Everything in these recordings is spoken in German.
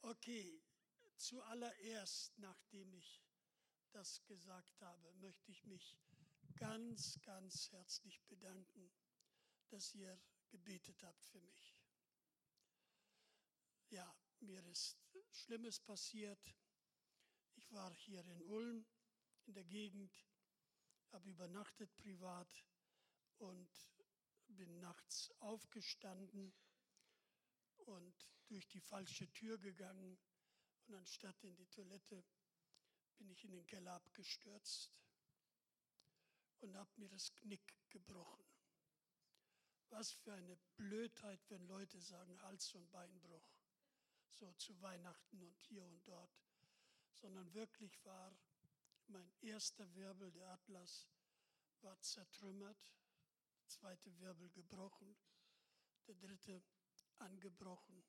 Okay, zuallererst, nachdem ich das gesagt habe, möchte ich mich ganz, ganz herzlich bedanken, dass ihr gebetet habt für mich. Ja, mir ist Schlimmes passiert. Ich war hier in Ulm in der Gegend, habe übernachtet privat und bin nachts aufgestanden und durch die falsche Tür gegangen. Und anstatt in die Toilette bin ich in den Keller abgestürzt und habe mir das Knick gebrochen. Was für eine Blödheit, wenn Leute sagen Hals- und Beinbruch, so zu Weihnachten und hier und dort. Sondern wirklich war mein erster Wirbel, der Atlas, war zertrümmert, der zweite Wirbel gebrochen, der dritte angebrochen.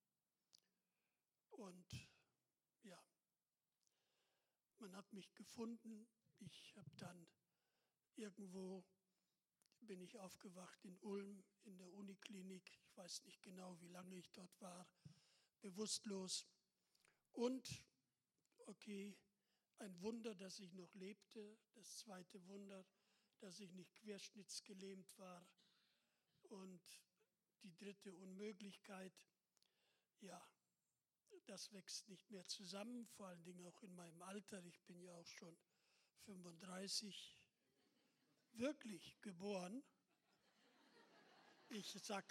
Und ja, man hat mich gefunden. Ich habe dann irgendwo, bin ich aufgewacht in Ulm in der Uniklinik. Ich weiß nicht genau, wie lange ich dort war, bewusstlos. Und, okay, ein Wunder, dass ich noch lebte. Das zweite Wunder, dass ich nicht querschnittsgelähmt war. Und die dritte Unmöglichkeit, ja, das wächst nicht mehr zusammen, vor allen Dingen auch in meinem Alter. Ich bin ja auch schon 35, wirklich geboren. Ich sage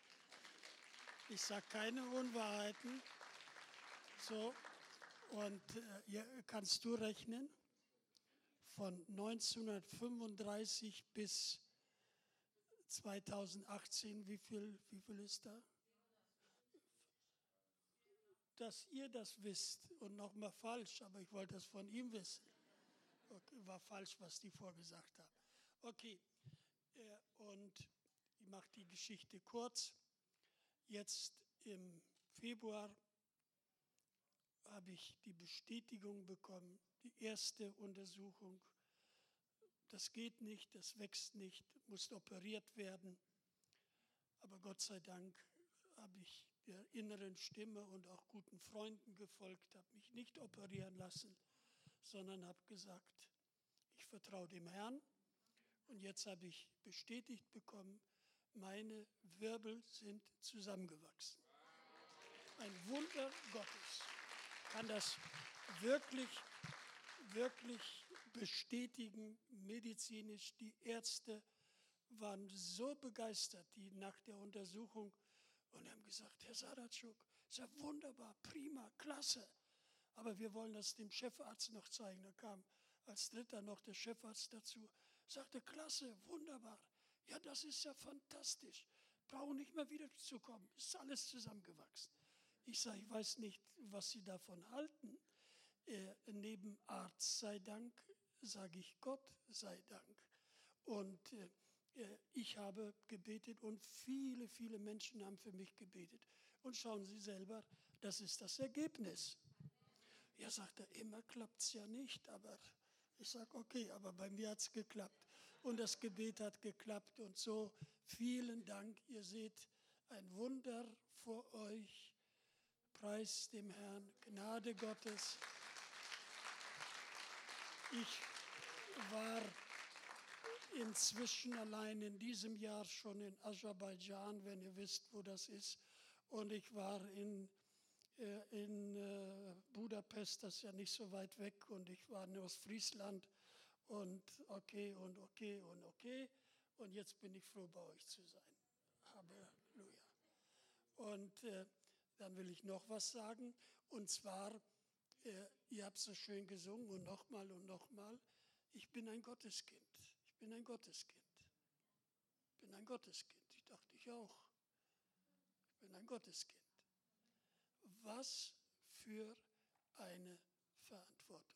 keine Unwahrheiten. So, und kannst du rechnen? Von 1935 bis 2018, wie viel ist da? Dass ihr das wisst und nochmal falsch, aber ich wollte das von ihm wissen. Okay, war falsch, was die vorgesagt haben. Okay, und ich mache die Geschichte kurz. Jetzt im Februar habe ich die Bestätigung bekommen, die erste Untersuchung. Das geht nicht, das wächst nicht, muss operiert werden. Aber Gott sei Dank habe ich der inneren Stimme und auch guten Freunden gefolgt, habe mich nicht operieren lassen, sondern habe gesagt, ich vertraue dem Herrn. Und jetzt habe ich bestätigt bekommen, meine Wirbel sind zusammengewachsen. Ein Wunder Gottes. Ich kann das wirklich bestätigen, medizinisch. Die Ärzte waren so begeistert, die nach der Untersuchung, und haben gesagt, Herr Sadatschuk, ist ja wunderbar, prima, klasse. Aber wir wollen das dem Chefarzt noch zeigen. Da kam als dritter noch der Chefarzt dazu, sagte, klasse, wunderbar. Ja, das ist ja fantastisch. Brauchen nicht mehr wiederzukommen. Ist alles zusammengewachsen. Ich sage, ich weiß nicht, was Sie davon halten. Neben Arzt sei Dank, sage ich Gott sei Dank. Und ich habe gebetet und viele, viele Menschen haben für mich gebetet. Und schauen Sie selber, das ist das Ergebnis. Ja, sagt er, immer klappt es ja nicht, aber ich sage, okay, aber bei mir hat es geklappt. Und das Gebet hat geklappt und so, vielen Dank. Ihr seht ein Wunder vor euch. Preis dem Herrn, Gnade Gottes. Ich war inzwischen allein in diesem Jahr schon in Aserbaidschan, wenn ihr wisst, wo das ist. Und ich war in Budapest, das ist ja nicht so weit weg. Und ich war in Ostfriesland. Und okay. Und jetzt bin ich froh, bei euch zu sein. Halleluja. Und dann will ich noch was sagen. Und zwar, ihr habt so schön gesungen und nochmal. Ich bin ein Gotteskind. Ich bin ein Gotteskind. Ich bin ein Gotteskind. Ich dachte, ich auch. Ich bin ein Gotteskind. Was für eine Verantwortung.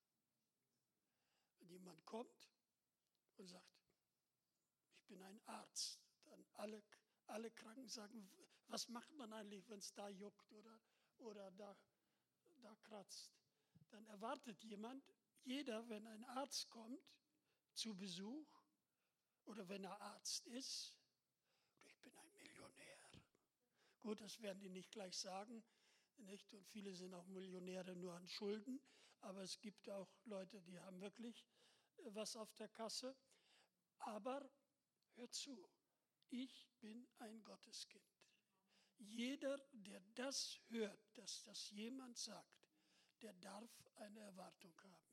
Wenn jemand kommt und sagt, ich bin ein Arzt, dann alle Kranken sagen, was macht man eigentlich, wenn es da juckt oder da kratzt? Dann erwartet jeder, wenn ein Arzt kommt zu Besuch oder wenn er Arzt ist, ich bin ein Millionär. Gut, das werden die nicht gleich sagen, nicht? Und viele sind auch Millionäre nur an Schulden, aber es gibt auch Leute, die haben wirklich was auf der Kasse. Aber hör zu, ich bin ein Gotteskind. Jeder, der das hört, dass das jemand sagt, der darf eine Erwartung haben.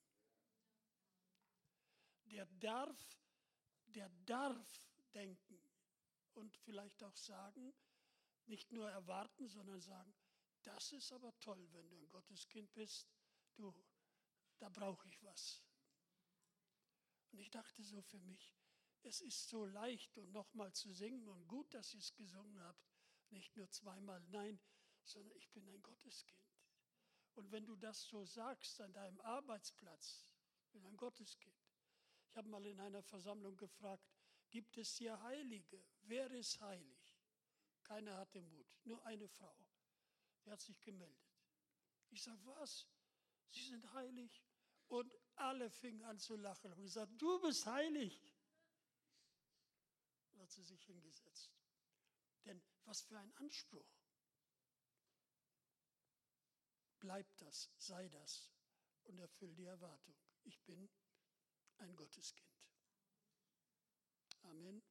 Der darf denken und vielleicht auch sagen, nicht nur erwarten, sondern sagen, das ist aber toll, wenn du ein Gotteskind bist, du, da brauche ich was. Und ich dachte so für mich, es ist so leicht und nochmal zu singen und gut, dass ihr es gesungen habt, nicht nur zweimal, nein, sondern ich bin ein Gotteskind. Und wenn du das so sagst an deinem Arbeitsplatz, ich bin ein Gotteskind. Ich habe mal in einer Versammlung gefragt, gibt es hier Heilige? Wer ist heilig? Keiner hatte Mut, nur eine Frau. Die hat sich gemeldet. Ich sage, was? Sie sind heilig? Und alle fingen an zu lachen und gesagt, du bist heilig. Und hat sie sich hingesetzt. Denn was für ein Anspruch. Bleib das, sei das und erfüll die Erwartung. Ich bin ein Gotteskind. Amen.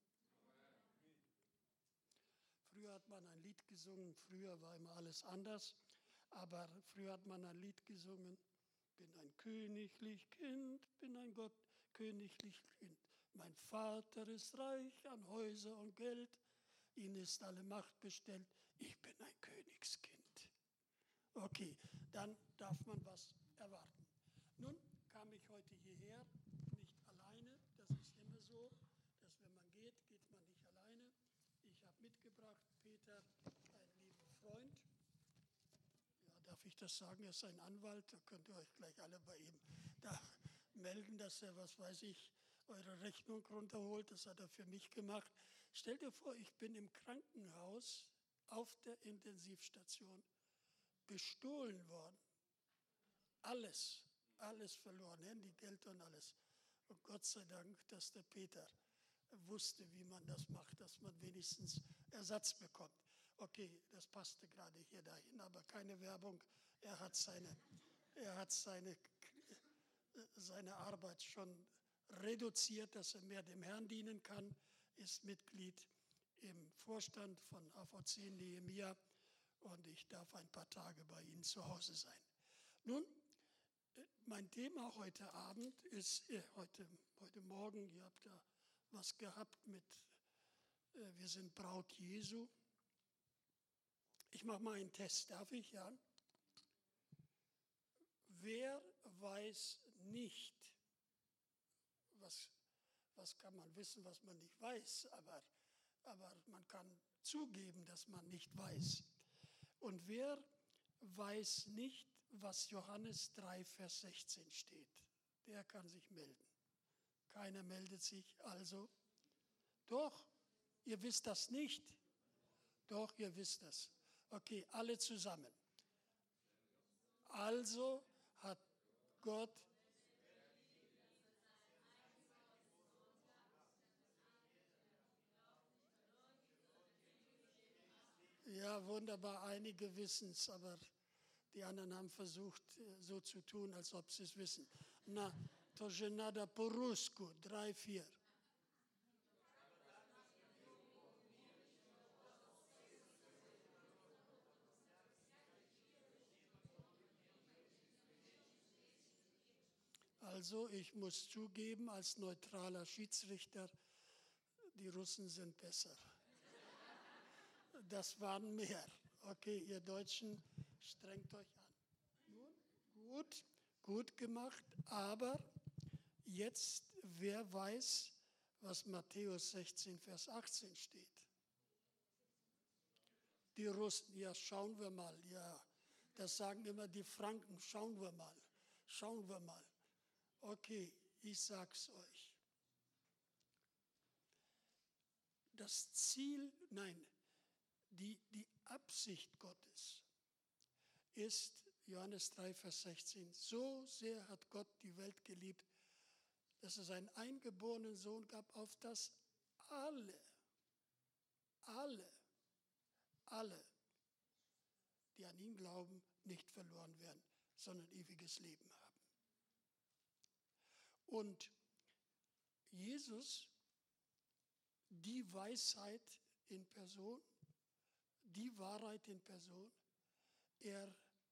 Früher hat man ein Lied gesungen, früher war immer alles anders, aber früher hat man ein Lied gesungen, bin ein königlich Kind, bin ein königlich Kind. Mein Vater ist reich an Häuser und Geld, ihm ist alle Macht bestellt, ich bin ein Königskind. Okay, dann darf man was erwarten. Nun kam ich heute hierher, nicht alleine, das ist immer so, dass wenn man geht, geht man nicht alleine. Ich habe mitgebracht, Peter, einen lieben Freund. Ja, darf ich das sagen? Er ist ein Anwalt. Da könnt ihr euch gleich alle bei ihm da melden, dass er, was weiß ich, eure Rechnung runterholt. Das hat er für mich gemacht. Stellt dir vor, ich bin im Krankenhaus auf der Intensivstation bestohlen worden. Alles verloren, Handy, Geld und alles. Und Gott sei Dank, dass der Peter wusste, wie man das macht, dass man wenigstens Ersatz bekommt. Okay, das passte gerade hier dahin, aber keine Werbung. Er hat seine Arbeit schon reduziert, dass er mehr dem Herrn dienen kann, ist Mitglied im Vorstand von AVC Nehemia und ich darf ein paar Tage bei Ihnen zu Hause sein. Nun, mein Thema heute Abend ist, heute Morgen, ihr habt ja was gehabt mit, wir sind Braut Jesu. Ich mache mal einen Test, darf ich, ja? Wer weiß nicht, was kann man wissen, was man nicht weiß, aber man kann zugeben, dass man nicht weiß. Und wer weiß nicht, was Johannes 3, Vers 16 steht? Der kann sich melden. Keiner meldet sich, also doch, ihr wisst das nicht. Doch, ihr wisst das. Okay, alle zusammen. Also hat Gott ja, wunderbar, einige wissen es, aber die anderen haben versucht, so zu tun, als ob sie es wissen. Na, to že nada po rusku, 3, 4. Also, ich muss zugeben, als neutraler Schiedsrichter, die Russen sind besser. Das waren mehr. Okay, ihr Deutschen, strengt euch an. Nun, gut gemacht, aber jetzt, wer weiß, was Matthäus 16, Vers 18 steht? Die Russen, ja, schauen wir mal, ja, das sagen immer die Franken, schauen wir mal. Okay, ich sag's euch. Das Ziel, nein, die Absicht Gottes ist, Johannes 3, Vers 16, so sehr hat Gott die Welt geliebt, dass es einen eingeborenen Sohn gab, auf das alle, die an ihn glauben, nicht verloren werden, sondern ewiges Leben haben. Und Jesus, die Weisheit in Person, die Wahrheit in Person, er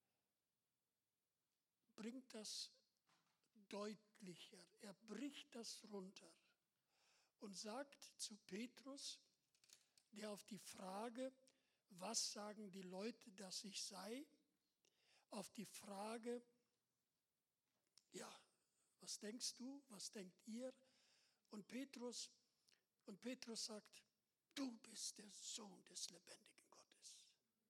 bringt das deutlicher, er bricht das runter und sagt zu Petrus, der auf die Frage, was sagen die Leute, dass ich sei, auf die Frage, ja, was denkst du, was denkt ihr? Und Petrus sagt, du bist der Sohn des lebendigen Gottes.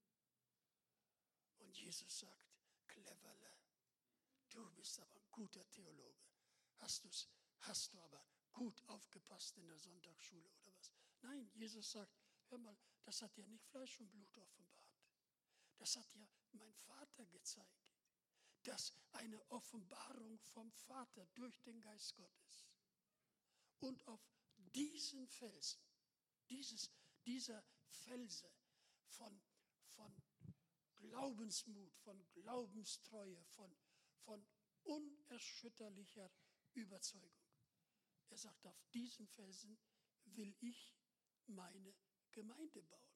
Und Jesus sagt, cleverle, du bist aber ein guter Theologe. Hast du aber gut aufgepasst in der Sonntagsschule oder was? Nein, Jesus sagt, hör mal, das hat ja nicht Fleisch und Blut offenbart. Das hat ja mein Vater gezeigt. Das ist eine Offenbarung vom Vater durch den Geist Gottes. Und auf diesen Felsen, dieser Felsen von Glaubensmut, von Glaubenstreue, von unerschütterlicher Überzeugung. Er sagt, auf diesen Felsen will ich meine Gemeinde bauen.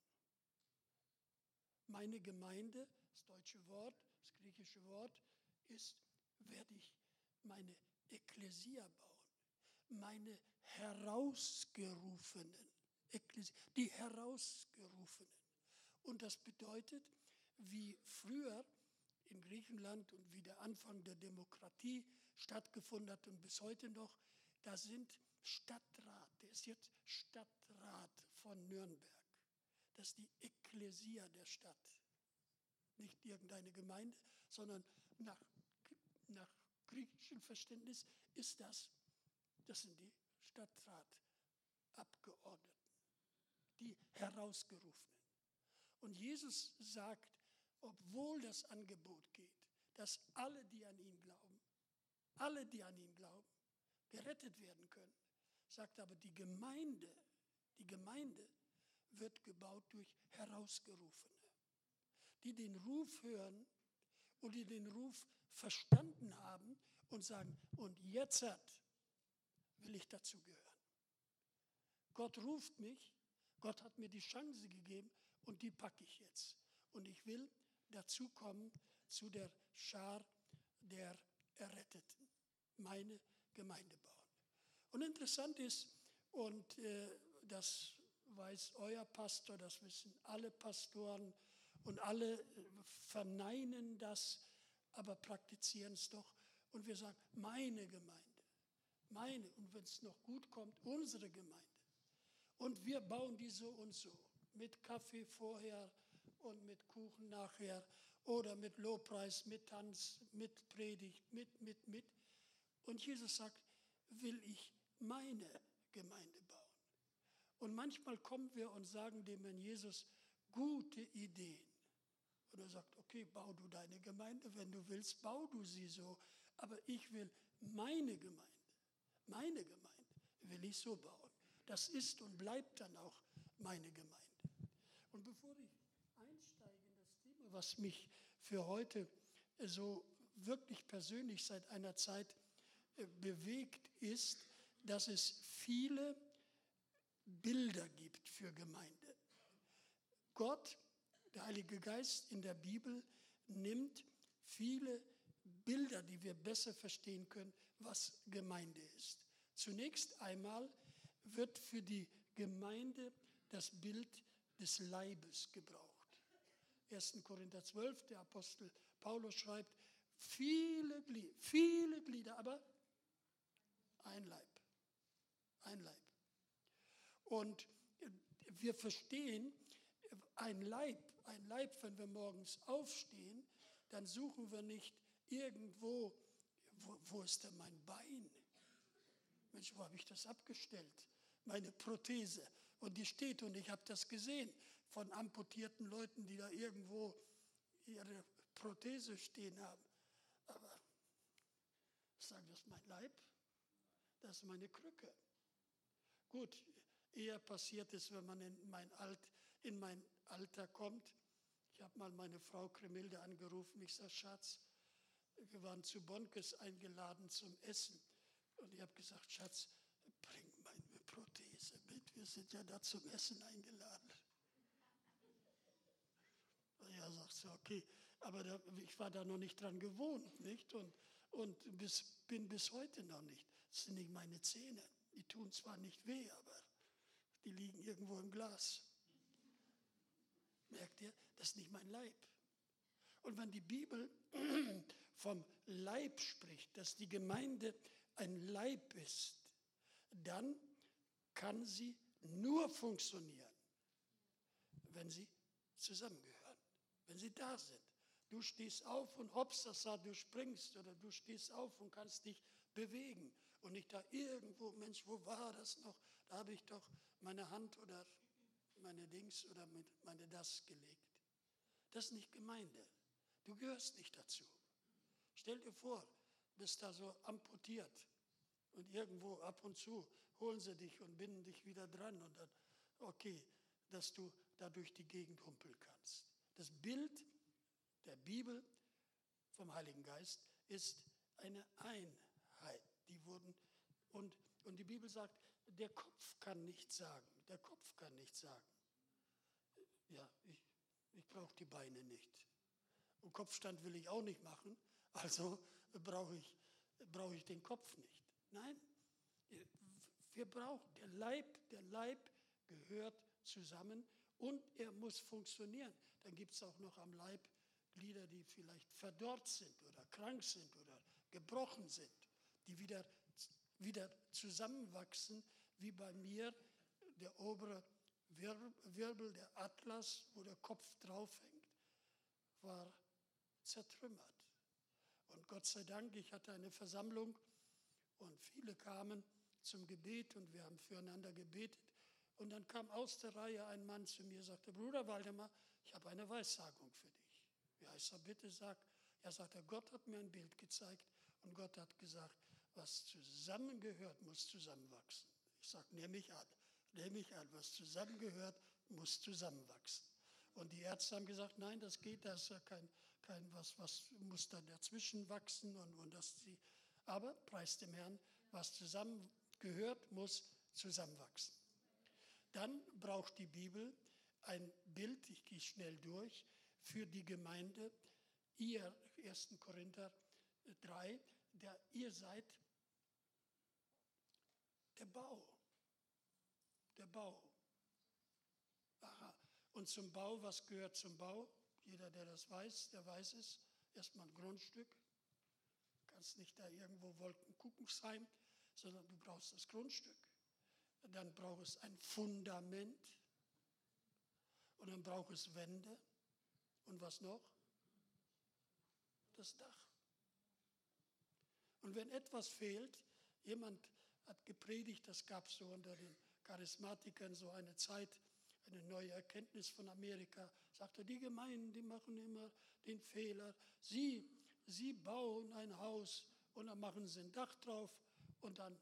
Meine Gemeinde, das deutsche Wort, das griechische Wort ist, werde ich meine Ekklesia bauen. Meine Herausgerufenen, die Herausgerufenen. Und das bedeutet, wie früher in Griechenland und wie der Anfang der Demokratie stattgefunden hat und bis heute noch, da sind Stadtrat, der ist jetzt Stadtrat von Nürnberg. Das ist die Ekklesia der Stadt. Nicht irgendeine Gemeinde, sondern nach griechischem Verständnis ist das sind die Stadtratabgeordneten, die Herausgerufenen. Und Jesus sagt, obwohl das Angebot geht, dass alle, die an ihn glauben, gerettet werden können, sagt aber, die Gemeinde wird gebaut durch Herausgerufene, die den Ruf hören und die den Ruf verstanden haben und sagen, und jetzt will ich dazugehören. Gott ruft mich, Gott hat mir die Chance gegeben und die packe ich jetzt. Und ich will dazukommen zu der Schar der Erretteten, meine Gemeinde bauen. Und interessant ist, und das weiß euer Pastor, das wissen alle Pastoren und alle verneinen das, aber praktizieren es doch. Und wir sagen, meine Gemeinde. Meine, und wenn es noch gut kommt, unsere Gemeinde. Und wir bauen die so und so, mit Kaffee vorher und mit Kuchen nachher oder mit Lobpreis, mit Tanz, mit Predigt, mit. Und Jesus sagt, will ich meine Gemeinde bauen. Und manchmal kommen wir und sagen dem Herrn Jesus gute Ideen. Und er sagt, okay, bau du deine Gemeinde, wenn du willst, bau du sie so. Aber ich will meine Gemeinde will ich so bauen. Das ist und bleibt dann auch meine Gemeinde. Und bevor ich einsteige in das Thema, was mich für heute so wirklich persönlich seit einer Zeit bewegt, ist, dass es viele Bilder gibt für Gemeinde. Gott, der Heilige Geist in der Bibel, nimmt viele Bilder, die wir besser verstehen können, was Gemeinde ist. Zunächst einmal wird für die Gemeinde das Bild des Leibes gebraucht. 1. Korinther 12, der Apostel Paulus schreibt, viele Glieder, aber ein Leib. Ein Leib. Und wir verstehen, ein Leib, wenn wir morgens aufstehen, dann suchen wir nicht irgendwo, wo ist denn mein Bein? Mensch, wo habe ich das abgestellt? Meine Prothese. Und die steht und ich habe das gesehen von amputierten Leuten, die da irgendwo ihre Prothese stehen haben. Aber ich sage, das ist mein Leib, das ist meine Krücke. Gut, eher passiert es, wenn man in mein Alter kommt. Ich habe mal meine Frau Kremilde angerufen. Ich sage, Schatz, wir waren zu Bonkes eingeladen zum Essen. Und ich habe gesagt, Schatz, bring meine Prothese mit. Wir sind ja da zum Essen eingeladen. Und er sagt so, okay. Aber ich war da noch nicht dran gewohnt, nicht? Und bin bis heute noch nicht. Das sind nicht meine Zähne. Die tun zwar nicht weh, aber die liegen irgendwo im Glas. Merkt ihr? Das ist nicht mein Leib. Und wenn die Bibel vom Leib spricht, dass die Gemeinde ein Leib ist, dann kann sie nur funktionieren, wenn sie zusammengehören, wenn sie da sind. Du stehst auf und hopsasa, du springst oder du stehst auf und kannst dich bewegen. Und nicht da irgendwo, Mensch, wo war das noch? Da habe ich doch meine Hand oder meine Dings oder meine das gelegt. Das ist nicht Gemeinde. Du gehörst nicht dazu. Stell dir vor, bist da so amputiert und irgendwo ab und zu holen sie dich und binden dich wieder dran und dann, okay, dass du da durch die Gegend humpeln kannst. Das Bild der Bibel vom Heiligen Geist ist eine Einheit. Und die Bibel sagt, der Kopf kann nichts sagen. Der Kopf kann nichts sagen. Ja, ich brauche die Beine nicht. Und Kopfstand will ich auch nicht machen, also brauche ich den Kopf nicht. Nein, wir brauchen, der Leib gehört zusammen und er muss funktionieren. Dann gibt es auch noch am Leib Glieder, die vielleicht verdorrt sind oder krank sind oder gebrochen sind, die wieder zusammenwachsen, wie bei mir der obere Wirbel, der Atlas, wo der Kopf drauf hängt, war zertrümmert. Und Gott sei Dank, ich hatte eine Versammlung und viele kamen zum Gebet und wir haben füreinander gebetet. Und dann kam aus der Reihe ein Mann zu mir und sagte, Bruder Waldemar, ich habe eine Weissagung für dich. Ja, ich sage, bitte sag. Er sagte, Gott hat mir ein Bild gezeigt und Gott hat gesagt, was zusammengehört, muss zusammenwachsen. Ich sage, nehme ich an, was zusammengehört, muss zusammenwachsen. Und die Ärzte haben gesagt, nein, das geht, das ist ja kein was muss dann dazwischen wachsen und aber preis dem Herrn, was zusammengehört, muss zusammenwachsen. Dann braucht die Bibel ein Bild, ich gehe schnell durch, für die Gemeinde. Ihr, 1. Korinther 3, ihr seid der Bau. Der Bau. Aha. Und zum Bau, was gehört zum Bau? Jeder, der das weiß, der weiß es. Erstmal ein Grundstück. Du kannst nicht da irgendwo Wolkenkuckuck sein, sondern du brauchst das Grundstück. Dann braucht es ein Fundament. Und dann braucht es Wände. Und was noch? Das Dach. Und wenn etwas fehlt, jemand hat gepredigt, das gab es so unter den Charismatikern so eine Zeit, eine neue Erkenntnis von Amerika, sagte, die Gemeinden, die machen immer den Fehler, sie bauen ein Haus und dann machen sie ein Dach drauf und dann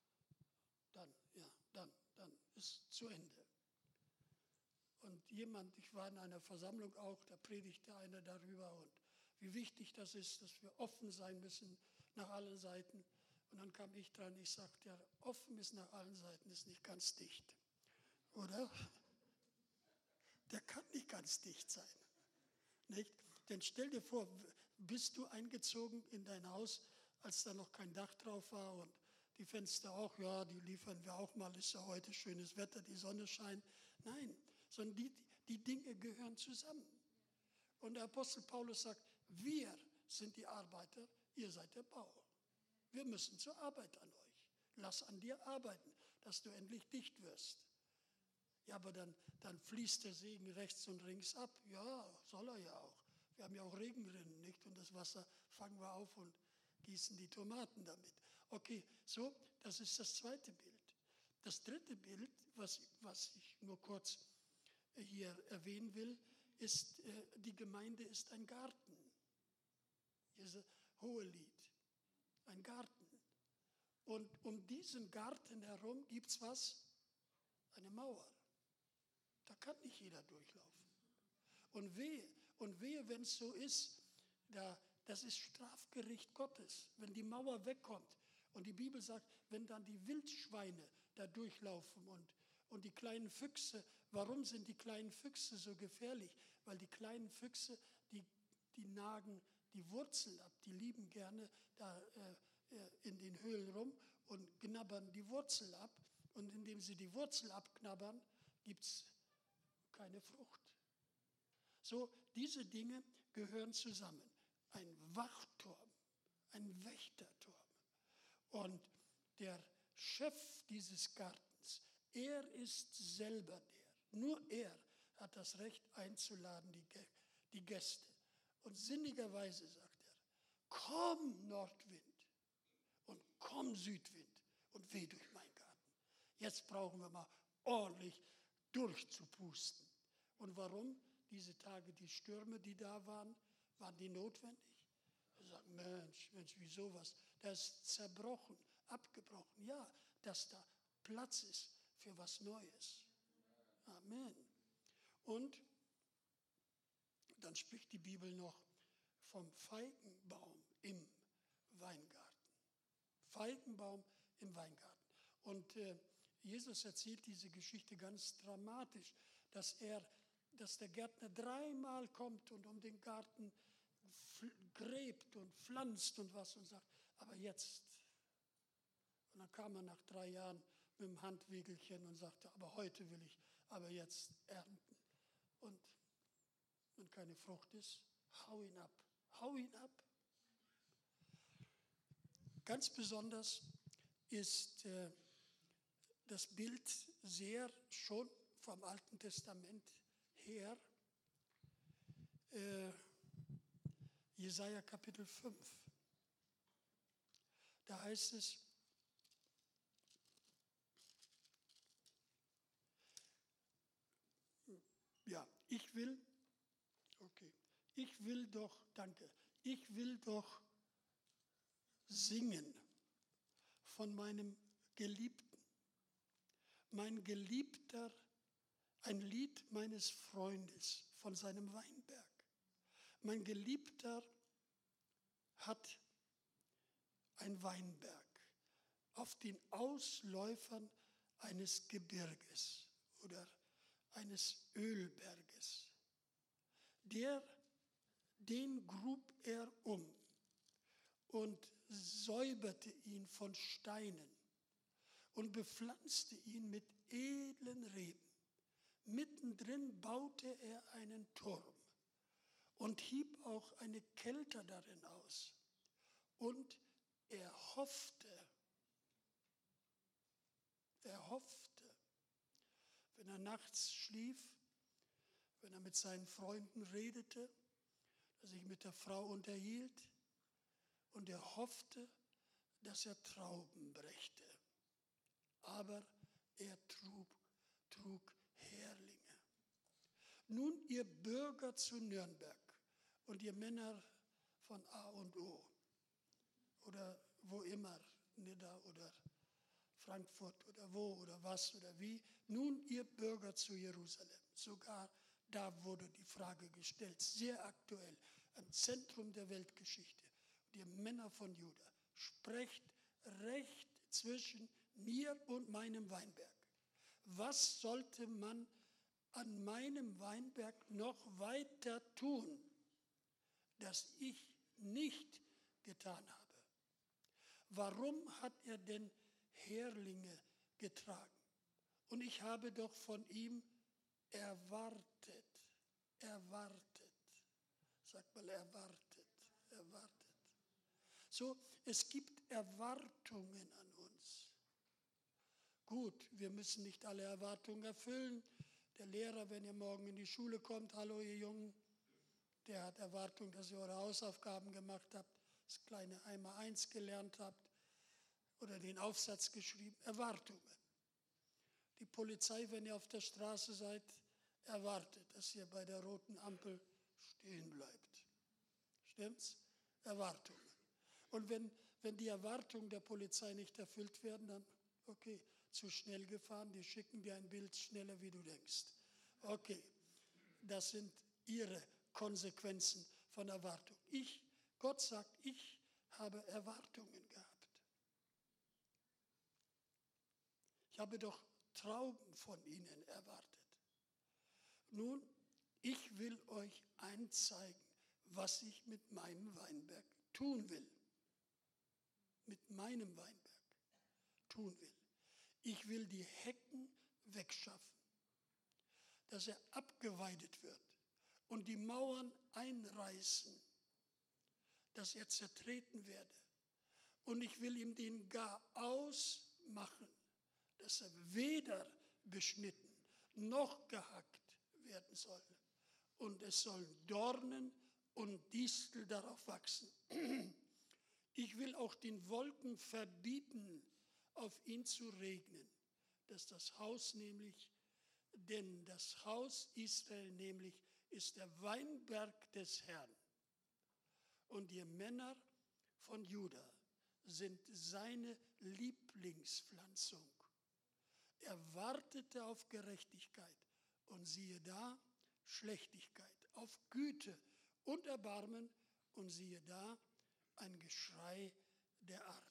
ist zu Ende. Und ich war in einer Versammlung auch, da predigte einer darüber und wie wichtig das ist, dass wir offen sein müssen nach allen Seiten. Und dann kam ich dran, ich sagte, ja, offen ist nach allen Seiten, ist nicht ganz dicht. Oder? Der kann nicht ganz dicht sein. Nicht? Denn stell dir vor, bist du eingezogen in dein Haus, als da noch kein Dach drauf war und die Fenster auch, ja, die liefern wir auch mal, ist ja heute schönes Wetter, die Sonne scheint. Nein, sondern die Dinge gehören zusammen. Und der Apostel Paulus sagt, wir sind die Arbeiter, ihr seid der Bau. Wir müssen zur Arbeit an euch. Lass an dir arbeiten, dass du endlich dicht wirst. Ja, aber dann fließt der Segen rechts und links ab. Ja, soll er ja auch. Wir haben ja auch Regenrinnen, nicht? Und das Wasser fangen wir auf und gießen die Tomaten damit. Okay, so, das ist das zweite Bild. Das dritte Bild, was ich nur kurz hier erwähnen will, ist, die Gemeinde ist ein Garten. Dieses hohe Lied. Ein Garten. Und um diesen Garten herum gibt es was? Eine Mauer. Da kann nicht jeder durchlaufen. Und wehe, Und wehe, wenn es so ist, das ist Strafgericht Gottes, wenn die Mauer wegkommt. Und die Bibel sagt, wenn dann die Wildschweine da durchlaufen und die kleinen Füchse, warum sind die kleinen Füchse so gefährlich? Weil die kleinen Füchse, die nagen die Wurzeln ab, die lieben gerne da in den Höhlen rum und knabbern die Wurzel ab. Und indem sie die Wurzel abknabbern, gibt es keine Frucht. So, diese Dinge gehören zusammen. Ein Wachturm, ein Wächterturm. Und der Chef dieses Gartens, er ist selber der. Nur er hat das Recht einzuladen, die Gäste. Und sinnigerweise sagt er, komm Nordwind und komm Südwind und weh durch meinen Garten. Jetzt brauchen wir mal ordentlich durchzupusten. Und warum? Diese Tage, die Stürme, die da waren die notwendig? Er sagt, Mensch, wieso was? Das ist zerbrochen, abgebrochen. Ja, dass da Platz ist für was Neues. Amen. Und dann spricht die Bibel noch vom Feigenbaum im Weingarten. Feigenbaum im Weingarten. Und Jesus erzählt diese Geschichte ganz dramatisch, dass der Gärtner dreimal kommt und um den Garten gräbt und pflanzt und was und sagt, aber jetzt. Und dann kam er nach 3 Jahren mit dem Handwiegelchen und sagte, aber heute will ich aber jetzt ernten. Und wenn keine Frucht ist, hau ihn ab. Hau ihn ab. Ganz besonders ist das Bild sehr schon vom Alten Testament her, Jesaja Kapitel 5. Da heißt es, ja, ich will doch singen von meinem Geliebten. Mein Geliebter, ein Lied meines Freundes von seinem Weinberg. Mein Geliebter hat ein Weinberg auf den Ausläufern eines Gebirges oder eines Ölberges. Den grub er um und säuberte ihn von Steinen und bepflanzte ihn mit edlen Reben. Mittendrin baute er einen Turm und hieb auch eine Kelter darin aus. Und er hoffte, wenn er nachts schlief, wenn er mit seinen Freunden redete, dass er sich mit der Frau unterhielt, und er hoffte, dass er Trauben brächte. Aber er trug Herlinge. Nun, ihr Bürger zu Nürnberg und ihr Männer von A und O oder wo immer, Nidda oder Frankfurt oder wo oder was oder wie, nun ihr Bürger zu Jerusalem. Sogar da wurde die Frage gestellt, sehr aktuell, am Zentrum der Weltgeschichte. Und ihr Männer von Juda, sprecht Recht zwischen mir und meinem Weinberg. Was sollte man an meinem Weinberg noch weiter tun, das ich nicht getan habe? Warum hat er denn Herlinge getragen? Und ich habe doch von ihm erwartet. Sagt mal, erwartet. So, es gibt Erwartungen an uns. Gut, wir müssen nicht alle Erwartungen erfüllen. Der Lehrer, wenn ihr morgen in die Schule kommt, hallo ihr Jungen, der hat Erwartung, dass ihr eure Hausaufgaben gemacht habt, das kleine 1x1 gelernt habt oder den Aufsatz geschrieben. Erwartungen. Die Polizei, wenn ihr auf der Straße seid, erwartet, dass ihr bei der roten Ampel stehen bleibt. Stimmt's? Erwartungen. Und wenn die Erwartungen der Polizei nicht erfüllt werden, dann, okay, zu schnell gefahren, die schicken dir ein Bild schneller, wie du denkst. Okay, das sind ihre Konsequenzen von Erwartung. Gott sagt, ich habe Erwartungen gehabt. Ich habe doch Trauben von ihnen erwartet. Nun, ich will euch einzeigen, was ich mit meinem Weinberg tun will. Mit meinem Weinberg tun will. Ich will die Hecken wegschaffen, dass er abgeweidet wird und die Mauern einreißen, dass er zertreten werde. Und ich will ihm den Garaus machen, dass er weder beschnitten noch gehackt werden soll. Und es sollen Dornen und Distel darauf wachsen. Ich will auch den Wolken verbieten, auf ihn zu regnen, dass das Haus nämlich, denn das Haus Israel nämlich ist der Weinberg des Herrn. Und die Männer von Juda sind seine Lieblingspflanzung. Er wartete auf Gerechtigkeit und siehe da, Schlechtigkeit, auf Güte und Erbarmen und siehe da, ein Geschrei der Armen.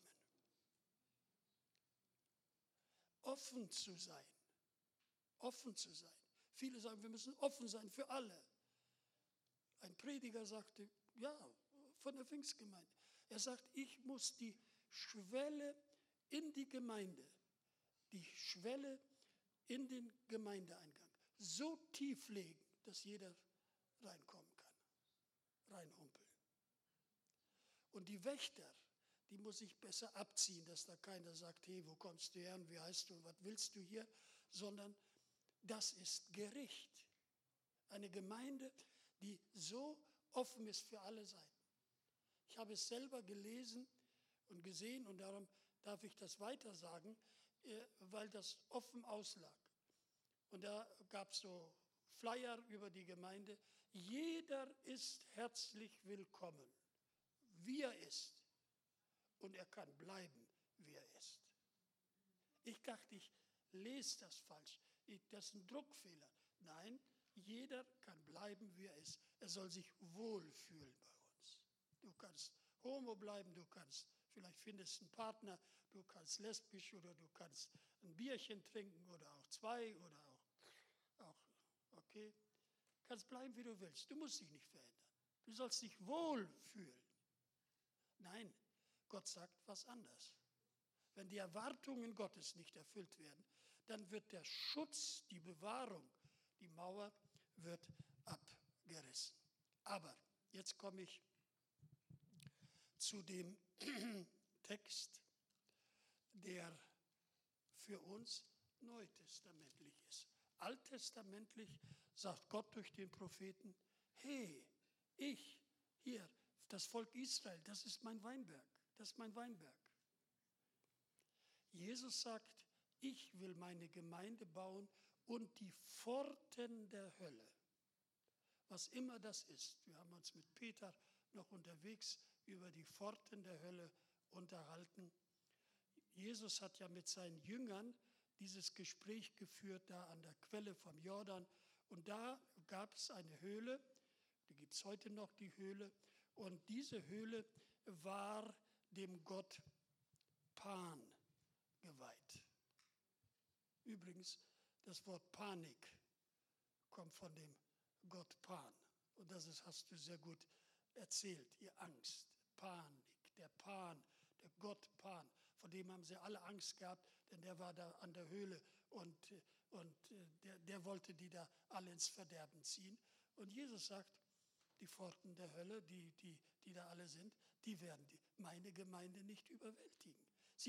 Offen zu sein, offen zu sein. Viele sagen, wir müssen offen sein für alle. Ein Prediger sagte, ja, von der Pfingstgemeinde. Er sagt, ich muss die Schwelle in die Gemeinde, die Schwelle in den Gemeindeeingang so tief legen, dass jeder reinkommen kann, reinhumpeln. Und die Wächter, die muss ich besser abziehen, dass da keiner sagt, hey, wo kommst du her und wie heißt du und was willst du hier, sondern das ist Gericht. Eine Gemeinde, die so offen ist für alle Seiten. Ich habe es selber gelesen und gesehen und darum darf ich das weiter sagen, weil das offen auslag. Und da gab es so Flyer über die Gemeinde. Jeder ist herzlich willkommen, wie er ist. Und er kann bleiben, wie er ist. Ich dachte, ich lese das falsch. Das ist ein Druckfehler. Nein, jeder kann bleiben, wie er ist. Er soll sich wohlfühlen bei uns. Du kannst homo bleiben, du kannst, vielleicht findest einen Partner, du kannst lesbisch oder du kannst ein Bierchen trinken oder auch zwei oder auch okay. Du kannst bleiben, wie du willst. Du musst dich nicht verändern. Du sollst dich wohlfühlen. Nein, Gott sagt was anderes. Wenn die Erwartungen Gottes nicht erfüllt werden, dann wird der Schutz, die Bewahrung, die Mauer wird abgerissen. Aber jetzt komme ich zu dem Text, der für uns neutestamentlich ist. Alttestamentlich sagt Gott durch den Propheten, hey, hier, das Volk Israel, das ist mein Weinberg, das ist mein Weinberg. Jesus sagt, ich will meine Gemeinde bauen und die Pforten der Hölle, was immer das ist. Wir haben uns mit Peter noch unterwegs über die Pforten der Hölle unterhalten. Jesus hat ja mit seinen Jüngern dieses Gespräch geführt, da an der Quelle vom Jordan. Und da gab es eine Höhle, die gibt es heute noch, die Höhle. Und diese Höhle war dem Gott Pan geweiht. Übrigens, das Wort Panik kommt von dem Gott Pan. Und das hast du sehr gut erzählt, ihr Angst, Panik, der Pan, der Gott Pan. Von dem haben sie alle Angst gehabt, denn der war da an der Höhle und der wollte die da alle ins Verderben ziehen. Und Jesus sagt, die Pforten der Hölle, die da alle sind, die werden meine Gemeinde nicht überwältigen.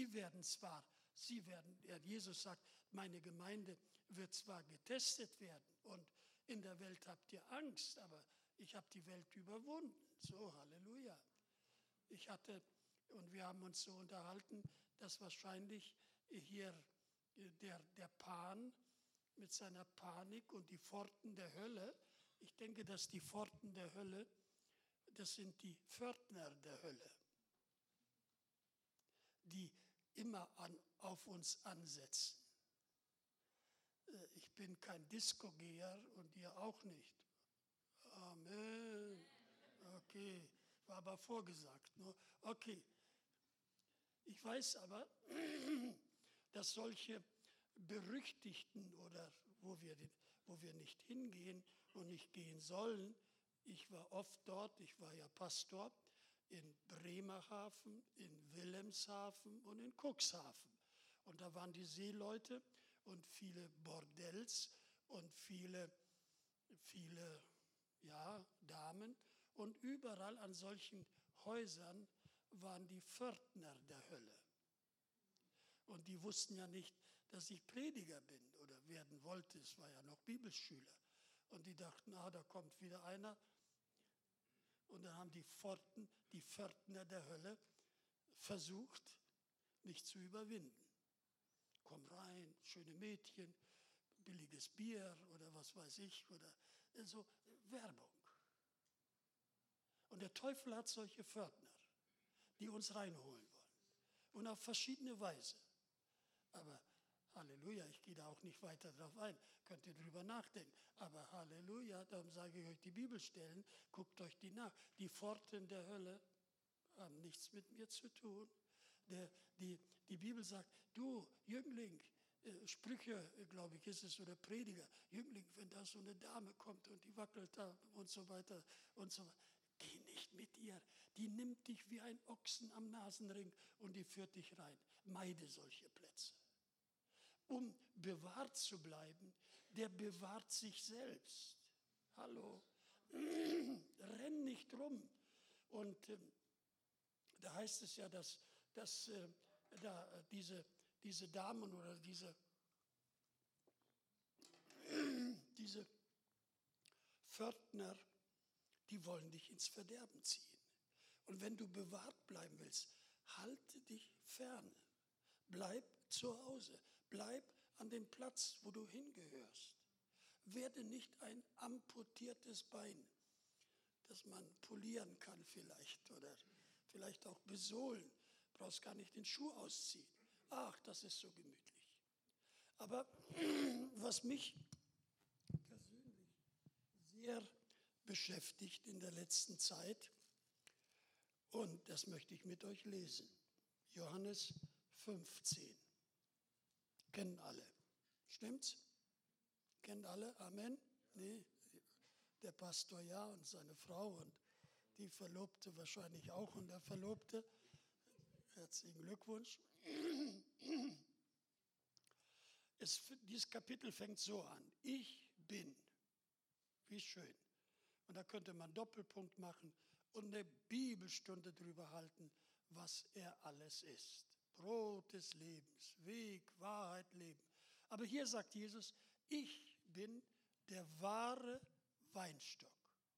Jesus sagt, meine Gemeinde wird zwar getestet werden und in der Welt habt ihr Angst, aber ich habe die Welt überwunden. So, Halleluja. Wir haben uns so unterhalten, dass wahrscheinlich hier der Pan mit seiner Panik und die Pforten der Hölle, ich denke, dass die Pforten der Hölle, das sind die Pförtner der Hölle, die immer auf uns ansetzen. Ich bin kein Disco-Geher und ihr auch nicht. Amen. Okay, war aber vorgesagt. Nur. Okay, ich weiß aber, dass solche Berüchtigten oder wo wir nicht hingehen und nicht gehen sollen, ich war oft dort, ich war ja Pastor in Bremerhaven, in Wilhelmshaven und in Cuxhaven. Und da waren die Seeleute und viele Bordells und viele ja, Damen. Und überall an solchen Häusern waren die Pförtner der Hölle. Und die wussten ja nicht, dass ich Prediger bin oder werden wollte. Es war ja noch Bibelschüler. Und die dachten, da kommt wieder einer. Und dann haben die Pförtner der Hölle versucht, mich zu überwinden. Komm rein, schöne Mädchen, billiges Bier oder was weiß ich, oder so Werbung. Und der Teufel hat solche Pförtner, die uns reinholen wollen. Und auf verschiedene Weise. Aber Halleluja, ich gehe da auch nicht weiter drauf ein. Könnt ihr drüber nachdenken. Aber Halleluja, darum sage ich euch die Bibelstellen, guckt euch die nach. Die Pforten der Hölle haben nichts mit mir zu tun. Die Bibel sagt, du Jüngling, Sprüche, glaube ich, ist es, oder Prediger, Jüngling, wenn da so eine Dame kommt und die wackelt da und so weiter und so weiter. Geh nicht mit ihr. Die nimmt dich wie ein Ochsen am Nasenring und die führt dich rein. Meide solche Plätze. Um bewahrt zu bleiben, der bewahrt sich selbst. Hallo. Renn nicht rum. Und da heißt es ja, dass diese Damen oder diese Pförtner, die wollen dich ins Verderben ziehen. Und wenn du bewahrt bleiben willst, halte dich fern. Bleib zu Hause. Bleib an dem Platz, wo du hingehörst. Werde nicht ein amputiertes Bein, das man polieren kann vielleicht oder vielleicht auch besohlen. Du brauchst gar nicht den Schuh ausziehen. Ach, das ist so gemütlich. Aber was mich persönlich sehr beschäftigt in der letzten Zeit, und das möchte ich mit euch lesen. Johannes 15. Kennen alle. Stimmt's? Kennen alle? Amen? Nee, der Pastor ja und seine Frau und die Verlobte wahrscheinlich auch und der Verlobte. Herzlichen Glückwunsch. Dieses Kapitel fängt so an. Ich bin. Wie schön. Und da könnte man Doppelpunkt machen und eine Bibelstunde drüber halten, was er alles ist. Brot des Lebens, Weg, Wahrheit, Leben. Aber hier sagt Jesus, ich bin der wahre Weinstock.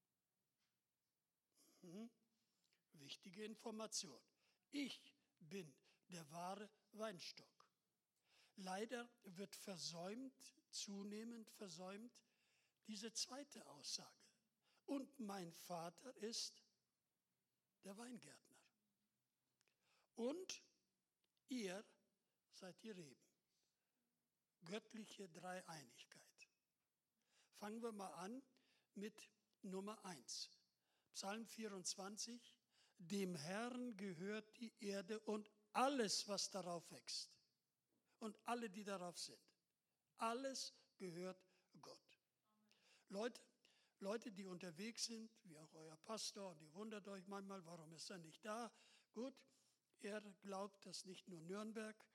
Wichtige Information. Ich bin der wahre Weinstock. Leider wird zunehmend versäumt, diese zweite Aussage. Und mein Vater ist der Weingärtner. Und ihr seid die Reben. Göttliche Dreieinigkeit. Fangen wir mal an mit Nummer 1. Psalm 24. Dem Herrn gehört die Erde und alles, was darauf wächst. Und alle, die darauf sind. Alles gehört Gott. Leute, die unterwegs sind, wie auch euer Pastor, und ihr wundert euch manchmal, warum ist er nicht da? Gut, er glaubt, dass nicht nur Nürnberg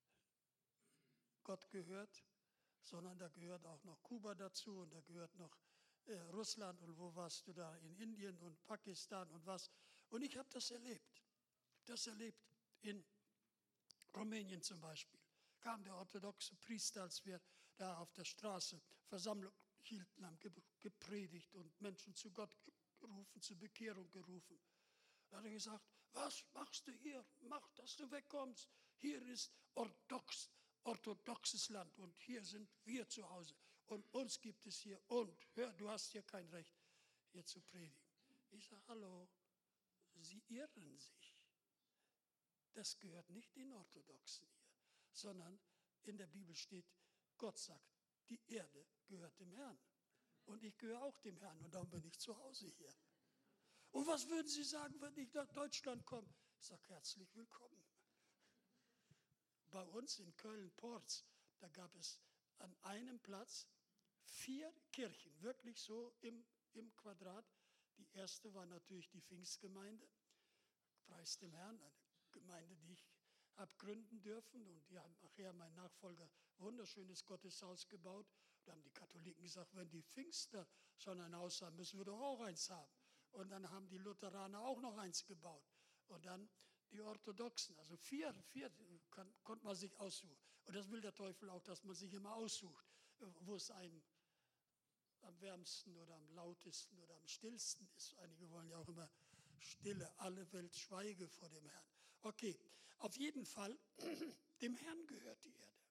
Gott gehört, sondern da gehört auch noch Kuba dazu und da gehört noch Russland und wo warst du da? In Indien und Pakistan und was. Und ich habe das erlebt. In Rumänien zum Beispiel. Kam der orthodoxe Priester, als wir da auf der Straße Versammlung hielten, haben gepredigt und Menschen zu Gott gerufen, zur Bekehrung gerufen. Da hat er gesagt, was machst du hier? Mach, dass du wegkommst. Hier ist orthodoxes Land und hier sind wir zu Hause. Und uns gibt es hier. Und hör, du hast hier kein Recht, hier zu predigen. Ich sage, hallo, Sie irren sich. Das gehört nicht den Orthodoxen hier, sondern in der Bibel steht, Gott sagt, die Erde gehört dem Herrn. Und ich gehöre auch dem Herrn und darum bin ich zu Hause hier. Und was würden Sie sagen, wenn ich nach Deutschland komme? Ich sage, herzlich willkommen. Bei uns in Köln-Porz, da gab es an einem Platz 4 Kirchen, wirklich so im Quadrat. Die erste war natürlich die Pfingstgemeinde, preis dem Herrn, eine Gemeinde, die ich habe gründen dürfen. Und die haben nachher mein Nachfolger wunderschönes Gotteshaus gebaut. Da haben die Katholiken gesagt, wenn die Pfingster schon ein Haus haben, müssen wir doch auch eins haben. Und dann haben die Lutheraner auch noch eins gebaut. Und dann die Orthodoxen, also 4 konnte man sich aussuchen. Und das will der Teufel auch, dass man sich immer aussucht, wo es einem am wärmsten oder am lautesten oder am stillsten ist. Einige wollen ja auch immer Stille, alle Welt schweige vor dem Herrn. Okay, auf jeden Fall, dem Herrn gehört die Erde.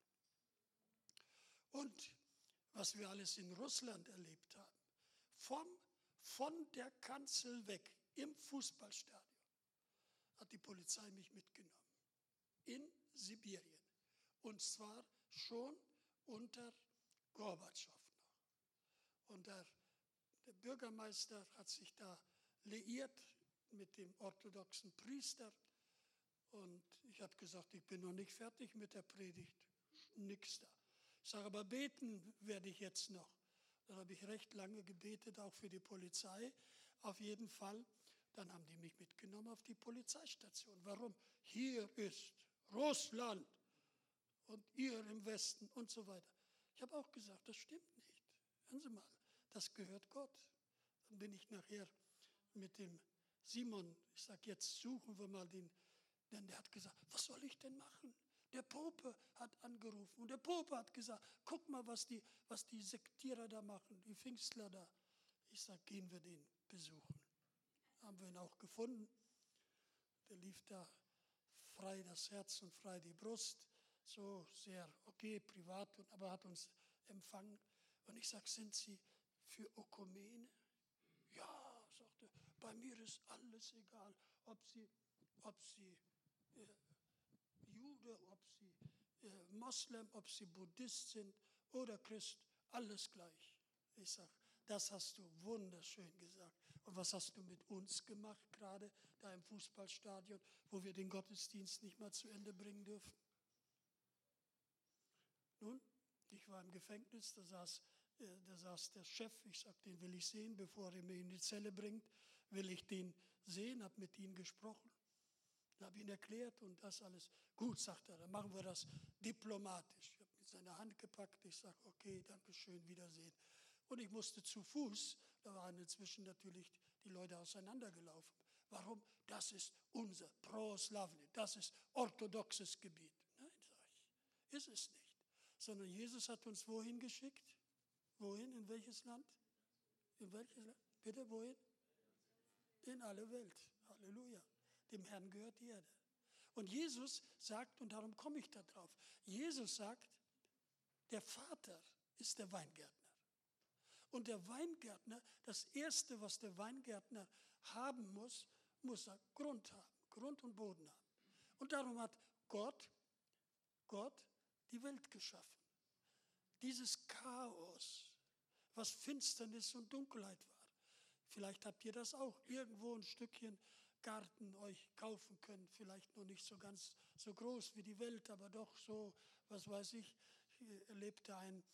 Und was wir alles in Russland erlebt haben, von der Kanzel weg im Fußballstadion, hat die Polizei mich mitgenommen. In Sibirien. Und zwar schon unter Gorbatschow noch. Und der Bürgermeister hat sich da liiert mit dem orthodoxen Priester. Und ich habe gesagt, ich bin noch nicht fertig mit der Predigt. Nix da. Ich sage, aber beten werde ich jetzt noch. Dann habe ich recht lange gebetet, auch für die Polizei. Auf jeden Fall. Dann haben die mich mitgenommen auf die Polizeistation. Warum? Hier ist Russland und ihr im Westen und so weiter. Ich habe auch gesagt, das stimmt nicht. Hören Sie mal, das gehört Gott. Dann bin ich nachher mit dem Simon, ich sage, jetzt suchen wir mal den, denn der hat gesagt, was soll ich denn machen? Der Pope hat angerufen und der Pope hat gesagt, guck mal, was die Sektierer da machen, die Pfingstler da. Ich sage, gehen wir den besuchen. Haben wir ihn auch gefunden. Der lief da frei das Herz und frei die Brust. So sehr okay, privat, aber hat uns empfangen. Und ich sage, sind Sie für Ökumene? Ja, sagte, bei mir ist alles egal, ob Sie Jude, ob Sie Moslem, ob Sie Buddhist sind oder Christ, alles gleich. Ich sage, das hast du wunderschön gesagt. Und was hast du mit uns gemacht, gerade da im Fußballstadion, wo wir den Gottesdienst nicht mal zu Ende bringen dürfen? Nun, ich war im Gefängnis, da saß der Chef, ich sagte, den will ich sehen, bevor er mich in die Zelle bringt, will ich den sehen, habe mit ihm gesprochen, habe ihn erklärt und das alles. Gut, sagt er, dann machen wir das diplomatisch. Ich habe mit seiner Hand gepackt, ich sage, okay, danke schön, Wiedersehen. Und ich musste zu Fuß, da waren inzwischen natürlich die Leute auseinandergelaufen. Warum? Das ist unser Pravoslavne, das ist orthodoxes Gebiet. Nein, sage ich, ist es nicht. Sondern Jesus hat uns wohin geschickt? Wohin? In welches Land? In welches Land? Bitte, wohin? In alle Welt. Halleluja. Dem Herrn gehört die Erde. Und Jesus sagt, und darum komme ich da drauf, Jesus sagt, der Vater ist der Weingärtner. Und der Weingärtner, das Erste, was der Weingärtner haben muss er Grund haben, Grund und Boden haben. Und darum hat Gott die Welt geschaffen. Dieses Chaos, was Finsternis und Dunkelheit war. Vielleicht habt ihr das auch irgendwo ein Stückchen Garten euch kaufen können. Vielleicht noch nicht so ganz so groß wie die Welt, aber doch so, was weiß ich. Ich erlebte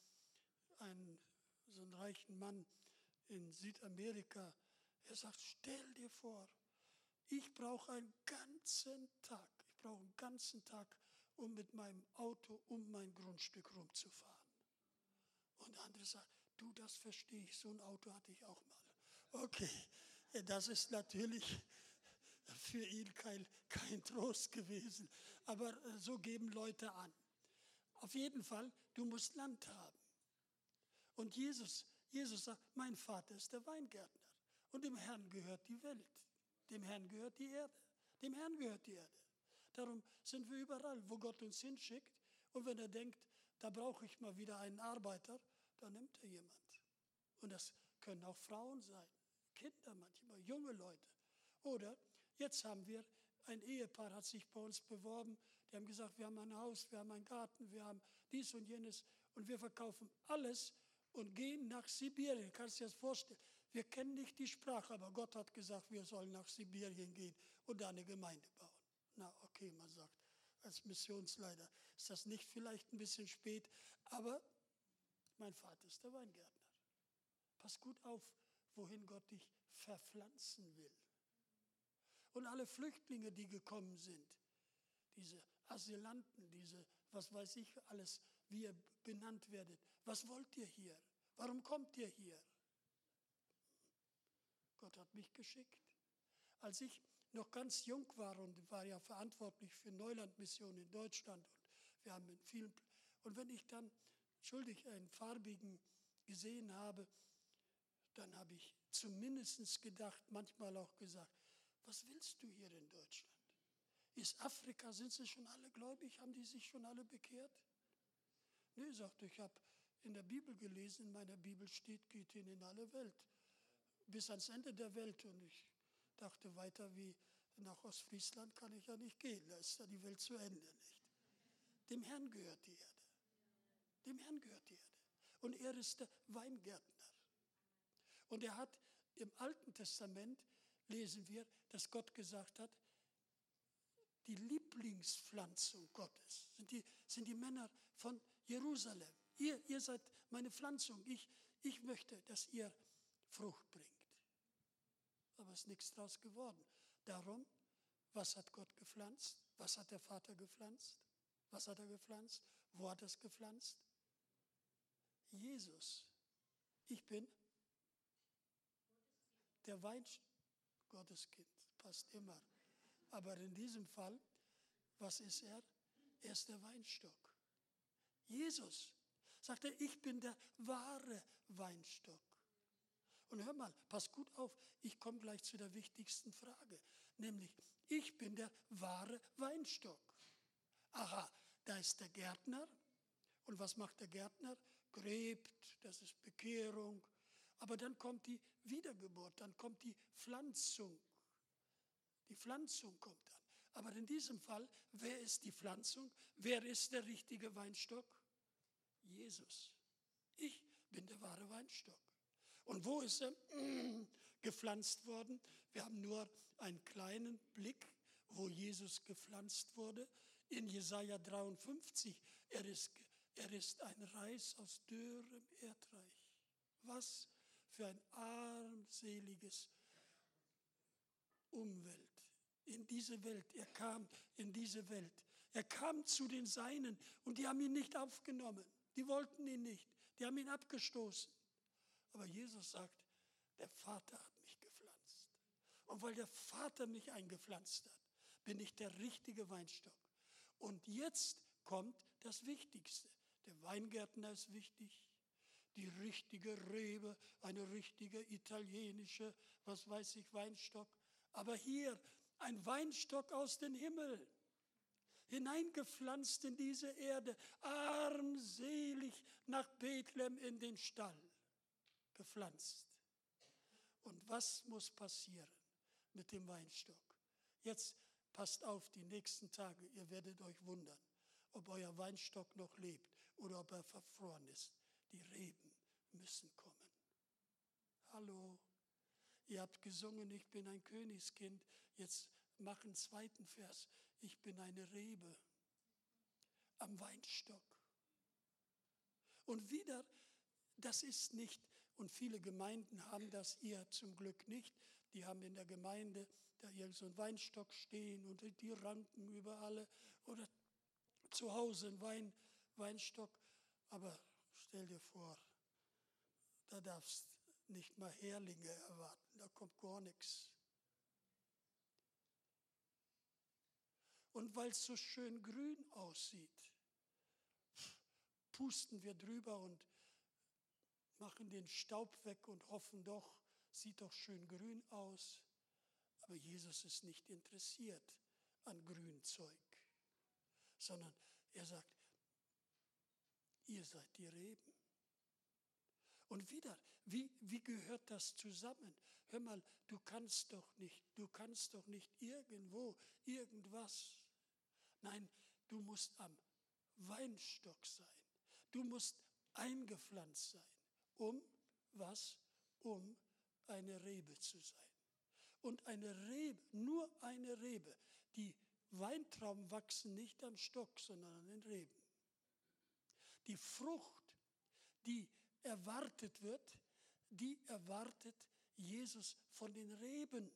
so einen reichen Mann in Südamerika. Er sagt, stell dir vor, ich brauche einen ganzen Tag, um mit meinem Auto um mein Grundstück rumzufahren. Und der andere sagt, du, das verstehe ich, so ein Auto hatte ich auch mal. Okay, das ist natürlich für ihn kein Trost gewesen, aber so geben Leute an. Auf jeden Fall, du musst Land haben. Und Jesus sagt, mein Vater ist der Weingärtner und dem Herrn gehört die Welt, dem Herrn gehört die Erde, dem Herrn gehört die Erde. Darum sind wir überall, wo Gott uns hinschickt. Und wenn er denkt, da brauche ich mal wieder einen Arbeiter, dann nimmt er jemand. Und das können auch Frauen sein, Kinder manchmal, junge Leute. Oder jetzt haben wir, ein Ehepaar hat sich bei uns beworben, die haben gesagt, wir haben ein Haus, wir haben einen Garten, wir haben dies und jenes und wir verkaufen alles und gehen nach Sibirien. Kannst du dir das vorstellen? Wir kennen nicht die Sprache, aber Gott hat gesagt, wir sollen nach Sibirien gehen und da eine Gemeinde bauen. Na okay, man sagt, als Missionsleiter ist das nicht vielleicht ein bisschen spät, aber mein Vater ist der Weingärtner. Pass gut auf, wohin Gott dich verpflanzen will. Und alle Flüchtlinge, die gekommen sind, diese Asylanten, diese, was weiß ich alles, wie ihr benannt werdet. Was wollt ihr hier? Warum kommt ihr hier? Gott hat mich geschickt. Als ich noch ganz jung war und war ja verantwortlich für Neulandmission in Deutschland und wir haben in vielen, und wenn ich dann, einen farbigen gesehen habe, dann habe ich zumindest gedacht, manchmal auch gesagt, was willst du hier in Deutschland? Ist Afrika, sind sie schon alle gläubig? Haben die sich schon alle bekehrt? Nee, sagte ich, habe in der Bibel gelesen, in meiner Bibel steht, geht hin in alle Welt. Bis ans Ende der Welt. Und ich dachte, weiter wie nach Ostfriesland kann ich ja nicht gehen. Da ist ja die Welt zu Ende, nicht? Dem Herrn gehört die Erde. Dem Herrn gehört die Erde. Und er ist der Weingärtner. Und er hat im Alten Testament, lesen wir, dass Gott gesagt hat, die Lieblingspflanzung Gottes sind die Männer von Jerusalem. Ihr seid meine Pflanzung. Ich möchte, dass ihr Frucht bringt. Aber es ist nichts draus geworden. Darum, was hat Gott gepflanzt? Was hat der Vater gepflanzt? Was hat er gepflanzt? Wo hat er es gepflanzt? Jesus. Ich bin der Gotteskind. Passt immer. Aber in diesem Fall, was ist er? Er ist der Weinstock. Jesus sagt er, ich bin der wahre Weinstock. Und hör mal, pass gut auf, ich komme gleich zu der wichtigsten Frage, nämlich, ich bin der wahre Weinstock. Aha, da ist der Gärtner. Und was macht der Gärtner? Gräbt, das ist Bekehrung. Aber dann kommt die Wiedergeburt, dann kommt die Pflanzung. Die Pflanzung kommt dann. Aber in diesem Fall, wer ist die Pflanzung? Wer ist der richtige Weinstock? Jesus. Ich bin der wahre Weinstock. Und wo ist er gepflanzt worden? Wir haben nur einen kleinen Blick, wo Jesus gepflanzt wurde. In Jesaja 53, er ist ein Reis aus dürrem Erdreich. Was für ein armseliges Umwelt. In diese Welt, er kam in diese Welt. Er kam zu den Seinen und die haben ihn nicht aufgenommen. Die wollten ihn nicht. Die haben ihn abgestoßen. Aber Jesus sagt, der Vater hat mich gepflanzt. Und weil der Vater mich eingepflanzt hat, bin ich der richtige Weinstock. Und jetzt kommt das Wichtigste. Der Weingärtner ist wichtig. Die richtige Rebe, eine richtige italienische, was weiß ich, Weinstock. Aber hier ein Weinstock aus dem Himmel, hineingepflanzt in diese Erde, armselig nach Bethlehem in den Stall gepflanzt. Und was muss passieren mit dem Weinstock? Jetzt passt auf die nächsten Tage, ihr werdet euch wundern, ob euer Weinstock noch lebt oder ob er verfroren ist. Die Reben müssen kommen. Hallo, ihr habt gesungen, ich bin ein Königskind. Jetzt mach einen zweiten Vers. Ich bin eine Rebe am Weinstock. Und wieder, das ist nicht, und viele Gemeinden haben das, ihr zum Glück nicht. Die haben in der Gemeinde da irgend so einen Weinstock stehen und die ranken über alle. Oder zu Hause ein Weinstock. Aber stell dir vor, da darfst nicht mal Herlinge erwarten, da kommt gar nichts. Und weil es so schön grün aussieht, pusten wir drüber und machen den Staub weg und hoffen doch, sieht doch schön grün aus. Aber Jesus ist nicht interessiert an Grünzeug, sondern er sagt, ihr seid die Reben. Und wieder, wie gehört das zusammen? Hör mal, du kannst doch nicht irgendwo, irgendwas. Nein, du musst am Weinstock sein. Du musst eingepflanzt sein. Um was? Um eine Rebe zu sein. Und eine Rebe, nur eine Rebe, die Weintrauben wachsen nicht am Stock, sondern an den Reben. Die Frucht, die erwartet wird, die erwartet Jesus von den Reben.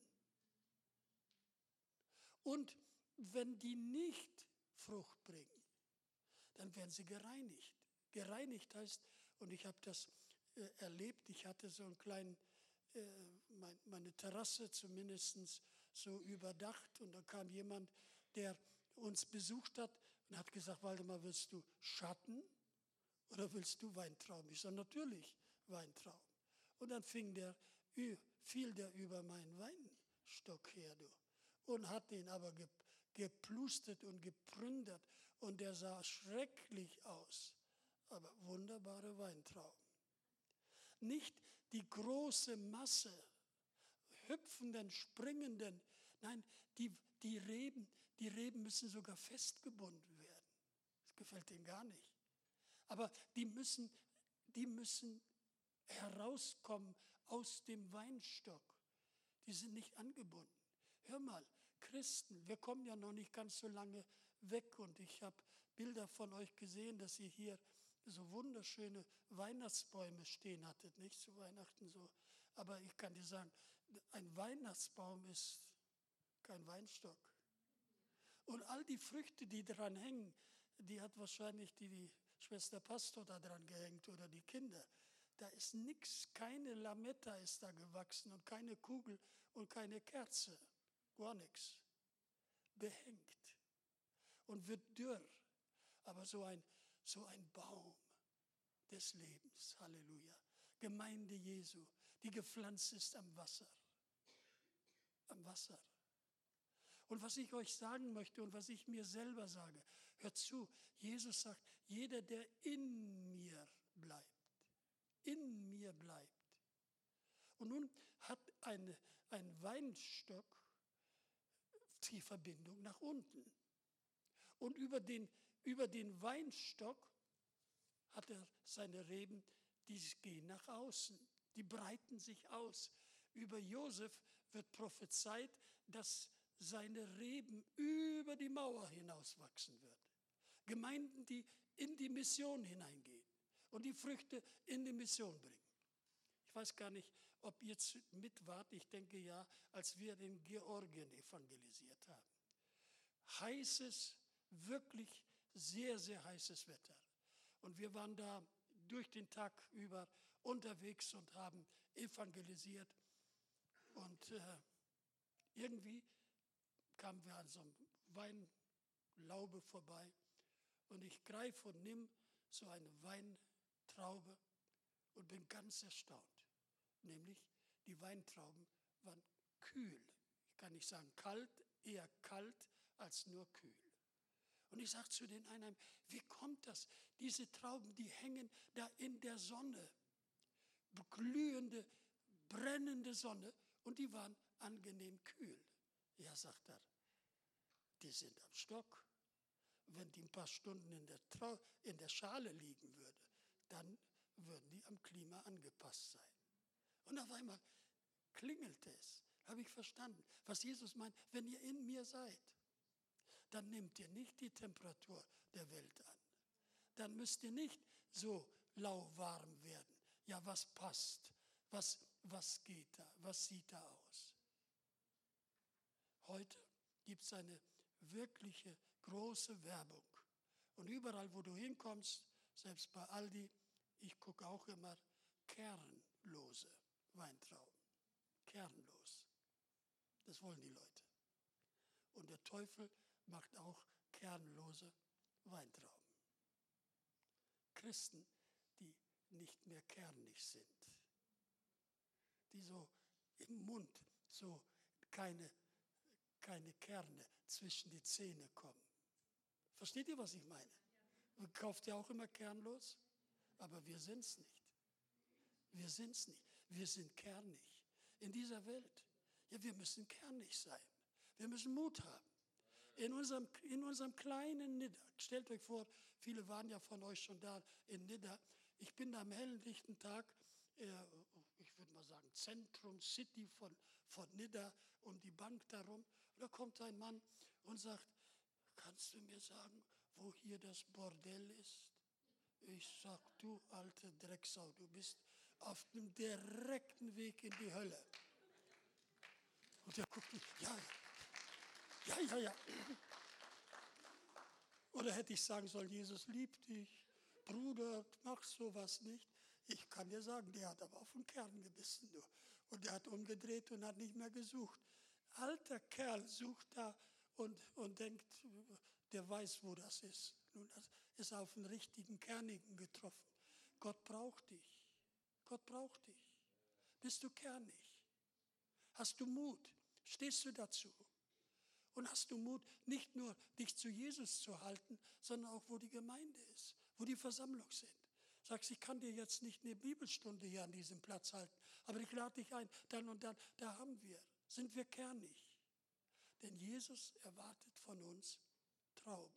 Und wenn die nicht Frucht bringen, dann werden sie gereinigt. Gereinigt heißt, und ich habe das erlebt, ich hatte so einen kleinen, meine Terrasse zumindest so überdacht und da kam jemand, der uns besucht hat und hat gesagt, Waldemar, willst du Schatten oder willst du Weintrauben? Ich sage, natürlich Weintrauben. Und dann fiel der über meinen Weinstock her, du, und hat den aber geplustert und geplündert und der sah schrecklich aus, aber wunderbare Weintrauben. Nicht die große Masse, hüpfenden, springenden, nein, die Reben müssen sogar festgebunden werden. Das gefällt denen gar nicht. Aber die müssen herauskommen aus dem Weinstock. Die sind nicht angebunden. Hör mal, Christen, wir kommen ja noch nicht ganz so lange weg und ich habe Bilder von euch gesehen, dass ihr hier so wunderschöne Weihnachtsbäume stehen hattet, nicht zu Weihnachten so. Aber ich kann dir sagen, ein Weihnachtsbaum ist kein Weinstock. Und all die Früchte, die dran hängen, die hat wahrscheinlich die Schwester Pastor da dran gehängt oder die Kinder. Da ist nichts, keine Lametta ist da gewachsen und keine Kugel und keine Kerze. Gar nichts. Behängt und wird dürr. Aber so ein Baum des Lebens, Halleluja. Gemeinde Jesu, die gepflanzt ist am Wasser. Am Wasser. Und was ich euch sagen möchte und was ich mir selber sage, hört zu, Jesus sagt, jeder, der in mir bleibt, Und nun hat ein Weinstock die Verbindung nach unten. Und über den Weinstock hat er seine Reben, die gehen nach außen, die breiten sich aus. Über Josef wird prophezeit, dass seine Reben über die Mauer hinaus wachsen wird. Gemeinden, die in die Mission hineingehen und die Früchte in die Mission bringen. Ich weiß gar nicht, ob ihr mit wart, ich denke ja, als wir in Georgien evangelisiert haben. Heißes, wirklich sehr, sehr heißes Wetter. Und wir waren da durch den Tag über unterwegs und haben evangelisiert. Und irgendwie kamen wir an so einem Weinlaube vorbei. Und ich greife und nimm so eine Weintraube und bin ganz erstaunt. Nämlich, die Weintrauben waren kühl. Ich kann nicht sagen kalt, eher kalt als nur kühl. Und ich sage zu den einen, wie kommt das? Diese Trauben, die hängen da in der Sonne. Glühende, brennende Sonne. Und die waren angenehm kühl. Ja, sagt er, die sind am Stock. Wenn die ein paar Stunden in der Schale liegen würde, dann würden die am Klima angepasst sein. Und auf einmal klingelte es, habe ich verstanden, was Jesus meint, wenn ihr in mir seid, dann nehmt ihr nicht die Temperatur der Welt an. Dann müsst ihr nicht so lauwarm werden. Ja, was passt? Was geht da? Was sieht da aus? Heute gibt es eine wirkliche große Werbung. Und überall, wo du hinkommst, selbst bei Aldi, ich gucke auch immer, kernlose Weintrauben. Kernlos. Das wollen die Leute. Und der Teufel macht auch kernlose Weintrauben. Christen, die nicht mehr kernig sind. Die so im Mund so keine Kerne zwischen die Zähne kommen. Versteht ihr, was ich meine? Kauft ihr auch immer kernlos? Aber wir sind es nicht. Wir sind es nicht. Wir sind kernig in dieser Welt. Ja, wir müssen kernig sein. Wir müssen Mut haben. In unserem kleinen Nidda. Stellt euch vor, viele waren ja von euch schon da in Nidda. Ich bin da am hellen, lichten Tag ich würde mal sagen, Zentrum, City von Nidda und die Bank darum. Und da kommt ein Mann und sagt, kannst du mir sagen, wo hier das Bordell ist? Ich sag, du alte Drecksau, du bist auf dem direkten Weg in die Hölle. Und er guckt mich, ja. Oder hätte ich sagen sollen, Jesus liebt dich, Bruder, mach sowas nicht. Ich kann dir sagen, der hat aber auf den Kern gebissen. Du. Und der hat umgedreht und hat nicht mehr gesucht. Alter Kerl sucht da und denkt, der weiß, wo das ist. Nun, das ist auf den richtigen Kernigen getroffen. Gott braucht dich. Gott braucht dich. Bist du kernig? Hast du Mut? Stehst du dazu? Und hast du Mut, nicht nur dich zu Jesus zu halten, sondern auch, wo die Gemeinde ist, wo die Versammlung sind. Sagst, ich kann dir jetzt nicht eine Bibelstunde hier an diesem Platz halten, aber ich lade dich ein, dann und dann, da sind wir kernig. Denn Jesus erwartet von uns Trauben.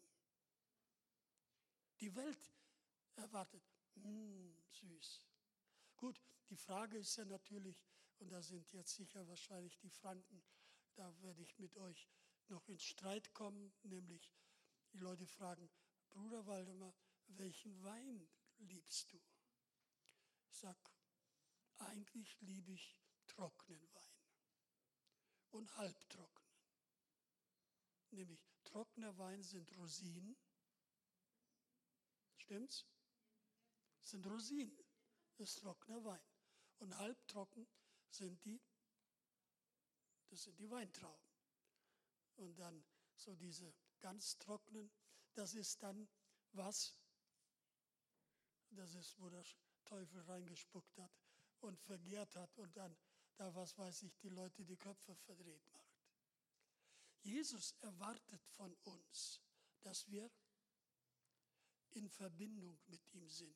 Die Welt erwartet, süß. Gut, die Frage ist ja natürlich, und da sind jetzt sicher wahrscheinlich die Franken, da werde ich mit euch noch in Streit kommen, nämlich die Leute fragen, Bruder Waldemar, welchen Wein liebst du? Ich sage, eigentlich liebe ich trockenen Wein und halbtrockenen. Nämlich trockener Wein sind Rosinen. Stimmt's? Das sind Rosinen, das ist trockener Wein. Und halbtrocken sind die Weintrauben. Und dann so diese ganz trockenen, das ist dann was? Das ist, wo der Teufel reingespuckt hat und vergärt hat und dann, da was weiß ich, die Leute die Köpfe verdreht macht. Jesus erwartet von uns, dass wir in Verbindung mit ihm sind.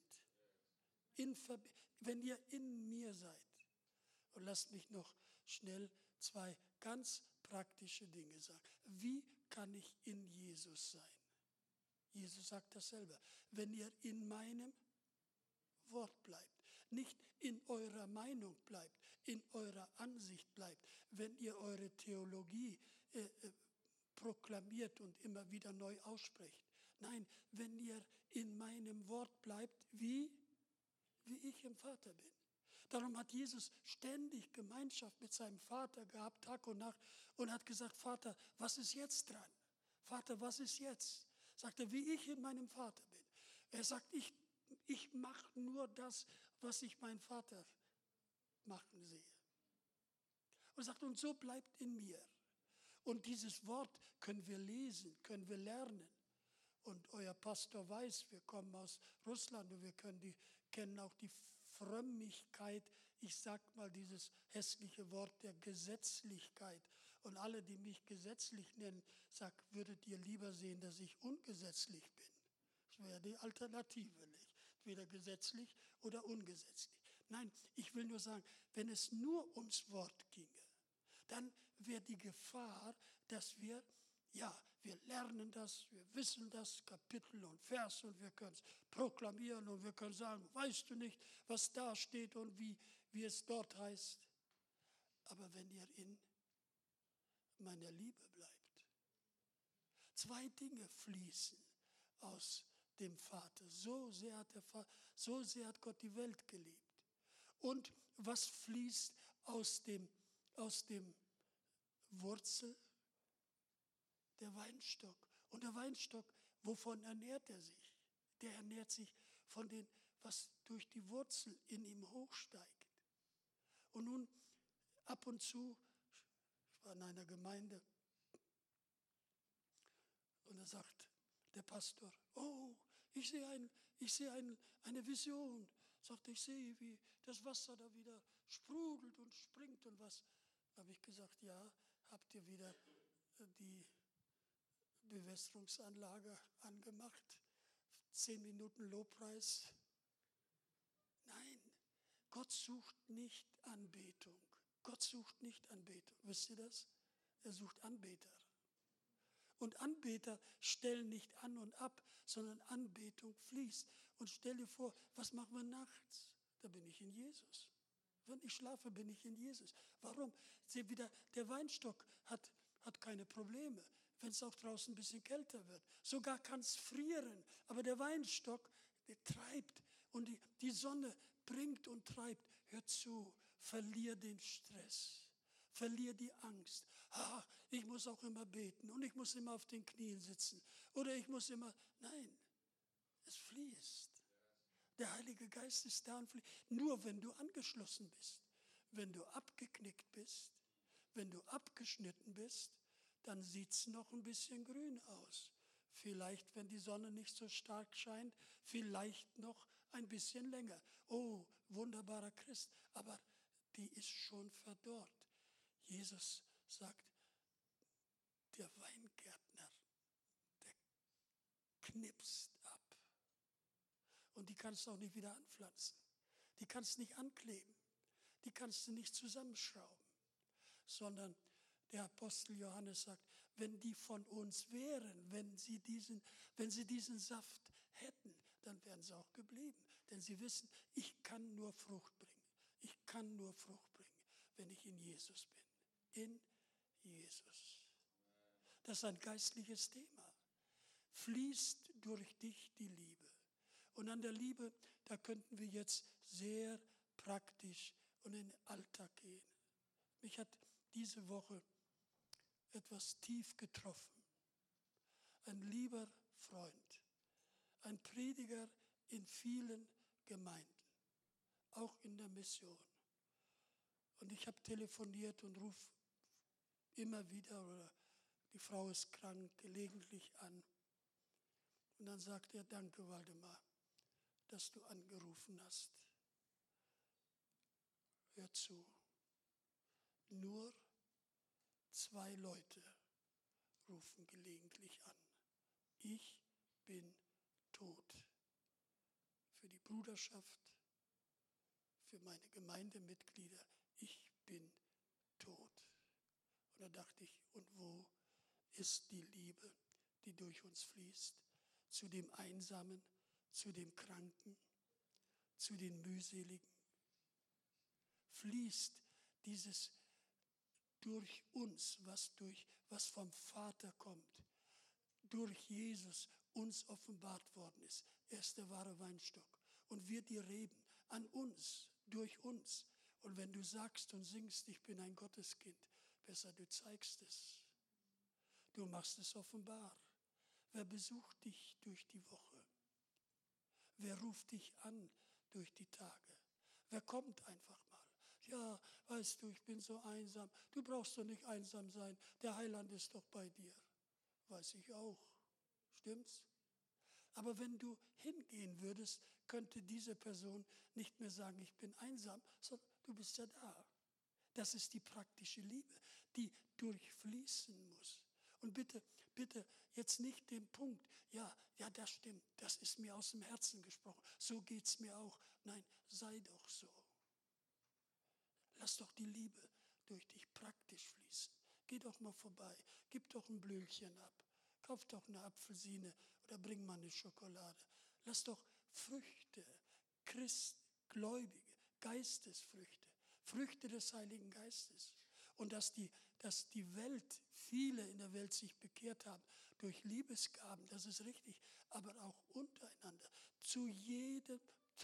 Wenn ihr in mir seid. Und lasst mich noch schnell 2 ganz praktische Dinge sagen. Wie kann ich in Jesus sein? Jesus sagt das selber. Wenn ihr in meinem Wort bleibt, nicht in eurer Meinung bleibt, in eurer Ansicht bleibt, wenn ihr eure Theologie proklamiert und immer wieder neu aussprecht. Nein, wenn ihr in meinem Wort bleibt, wie ich im Vater bin. Darum hat Jesus ständig Gemeinschaft mit seinem Vater gehabt, Tag und Nacht, und hat gesagt, Vater, was ist jetzt dran? Vater, was ist jetzt? Sagt er, wie ich in meinem Vater bin. Er sagt, ich mache nur das, was ich meinen Vater machen sehe. Und er sagt, und so bleibt in mir. Und dieses Wort können wir lesen, können wir lernen. Und euer Pastor weiß, wir kommen aus Russland und wir kennen auch die Frömmigkeit, ich sag mal dieses hässliche Wort der Gesetzlichkeit. Und alle, die mich gesetzlich nennen, würdet ihr lieber sehen, dass ich ungesetzlich bin. Das wäre die Alternative, nicht? Weder gesetzlich oder ungesetzlich. Nein, ich will nur sagen, wenn es nur ums Wort ginge, dann wäre die Gefahr, dass wir lernen das, wir wissen das, Kapitel und Vers, und wir können es proklamieren und wir können sagen, weißt du nicht, was da steht und wie es dort heißt. Aber wenn ihr in meiner Liebe bleibt, 2 Dinge fließen aus dem Vater. So sehr hat Gott die Welt geliebt. Und was fließt aus dem Wurzel? Der Weinstock. Und der Weinstock, wovon ernährt er sich? Der ernährt sich von dem, was durch die Wurzel in ihm hochsteigt. Und nun, ab und zu, ich war in einer Gemeinde, und da sagt der Pastor, oh, ich sehe eine Vision. Sagt, ich sehe, wie das Wasser da wieder sprudelt und springt und was. Da habe ich gesagt, ja, habt ihr wieder die Bewässerungsanlage angemacht, 10 Minuten Lobpreis. Nein, Gott sucht nicht Anbetung. Gott sucht nicht Anbetung. Wisst ihr das? Er sucht Anbeter. Und Anbeter stellen nicht an und ab, sondern Anbetung fließt. Und stell dir vor, was machen wir nachts? Da bin ich in Jesus. Wenn ich schlafe, bin ich in Jesus. Warum? Seht wieder, der Weinstock hat keine Probleme, wenn es auch draußen ein bisschen kälter wird. Sogar kann es frieren, aber der Weinstock, der treibt und die Sonne bringt und treibt. Hör zu, verlier den Stress. Verlier die Angst. Ich muss auch immer beten und ich muss immer auf den Knien sitzen. Oder ich muss immer... Nein, es fließt. Der Heilige Geist ist da und fließt. Nur wenn du angeschlossen bist, wenn du abgeknickt bist, wenn du abgeschnitten bist, dann sieht es noch ein bisschen grün aus. Vielleicht, wenn die Sonne nicht so stark scheint, vielleicht noch ein bisschen länger. Oh, wunderbarer Christ, aber die ist schon verdorrt. Jesus sagt, der Weingärtner, der knipst ab. Und die kannst du auch nicht wieder anpflanzen. Die kannst du nicht ankleben. Die kannst du nicht zusammenschrauben. Sondern der Apostel Johannes sagt, wenn die von uns wären, wenn sie diesen Saft hätten, dann wären sie auch geblieben. Denn sie wissen, ich kann nur Frucht bringen. Ich kann nur Frucht bringen, wenn ich in Jesus bin. In Jesus. Das ist ein geistliches Thema. Fließt durch dich die Liebe. Und an der Liebe, da könnten wir jetzt sehr praktisch und in den Alltag gehen. Mich hat diese Woche etwas tief getroffen. Ein lieber Freund, ein Prediger in vielen Gemeinden, auch in der Mission. Und ich habe telefoniert und rufe immer wieder, oder die Frau ist krank, gelegentlich an. Und dann sagt er, danke Waldemar, dass du angerufen hast. Hör zu, nur 2 Leute rufen gelegentlich an. Ich bin tot. Für die Bruderschaft, für meine Gemeindemitglieder, ich bin tot. Und da dachte ich, und wo ist die Liebe, die durch uns fließt? Zu dem Einsamen, zu dem Kranken, zu den Mühseligen. Fließt dieses durch uns, was vom Vater kommt, durch Jesus uns offenbart worden ist. Er ist der wahre Weinstock. Und wir die Reben an uns, durch uns. Und wenn du sagst und singst, ich bin ein Gotteskind, besser du zeigst es. Du machst es offenbar. Wer besucht dich durch die Woche? Wer ruft dich an durch die Tage? Wer kommt einfach mal? Ja, weißt du, ich bin so einsam. Du brauchst doch nicht einsam sein. Der Heiland ist doch bei dir. Weiß ich auch. Stimmt's? Aber wenn du hingehen würdest, könnte diese Person nicht mehr sagen, ich bin einsam, sondern du bist ja da. Das ist die praktische Liebe, die durchfließen muss. Und bitte jetzt nicht den Punkt, ja, das stimmt, das ist mir aus dem Herzen gesprochen, so geht es mir auch. Nein, sei doch so. Lass doch die Liebe durch dich praktisch fließen. Geh doch mal vorbei, gib doch ein Blümchen ab, kauf doch eine Apfelsine oder bring mal eine Schokolade. Lass doch Früchte, Gläubige, Geistesfrüchte, Früchte des Heiligen Geistes. Und dass die Welt, viele in der Welt sich bekehrt haben durch Liebesgaben, das ist richtig, aber auch untereinander. Zu jedem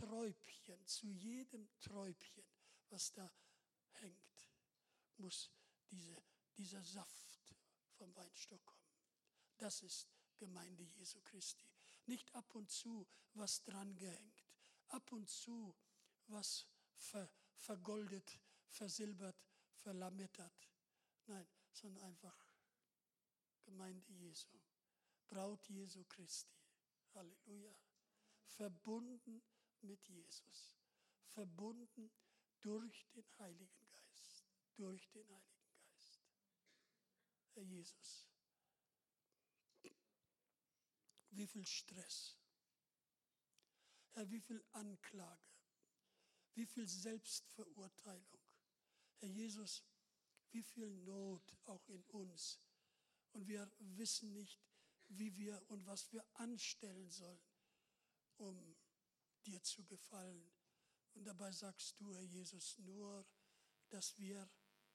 Träubchen, was da hängt, muss dieser Saft vom Weinstock kommen. Das ist Gemeinde Jesu Christi. Nicht ab und zu was dran gehängt, ab und zu was vergoldet, versilbert, verlammettert. Nein, sondern einfach Gemeinde Jesu, Braut Jesu Christi. Halleluja. Verbunden mit Jesus, verbunden durch den Heiligen Geist, durch den Heiligen Geist. Herr Jesus, wie viel Stress, Herr, wie viel Anklage, wie viel Selbstverurteilung. Herr Jesus, wie viel Not auch in uns. Und wir wissen nicht, wie wir und was wir anstellen sollen, um dir zu gefallen, Und dabei sagst du, Herr Jesus, nur, dass wir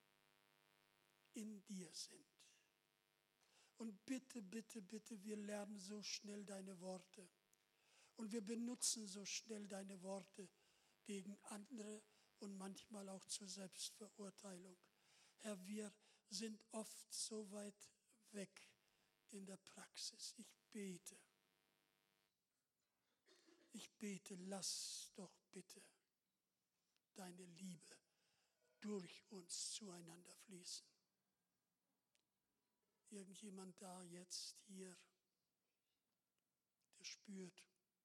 in dir sind. Und bitte, bitte, bitte, wir lernen so schnell deine Worte. Und wir benutzen so schnell deine Worte gegen andere und manchmal auch zur Selbstverurteilung. Herr, wir sind oft so weit weg in der Praxis. Ich bete, lass doch bitte deine Liebe durch uns zueinander fließen. Irgendjemand da jetzt hier, der spürt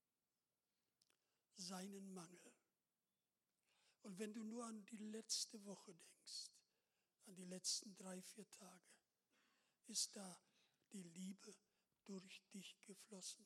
seinen Mangel. Und wenn du nur an die letzte Woche denkst, an die letzten 3-4 Tage, ist da die Liebe durch dich geflossen.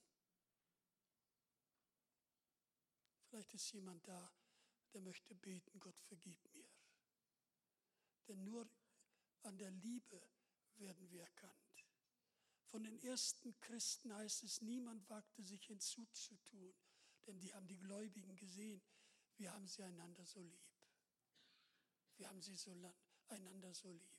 Vielleicht ist jemand da, der möchte beten, Gott vergib mir. Denn nur an der Liebe werden wir erkannt. Von den ersten Christen heißt es, niemand wagte sich hinzuzutun, denn die haben die Gläubigen gesehen, wir haben sie einander so lieb. Wir haben sie einander so lieb.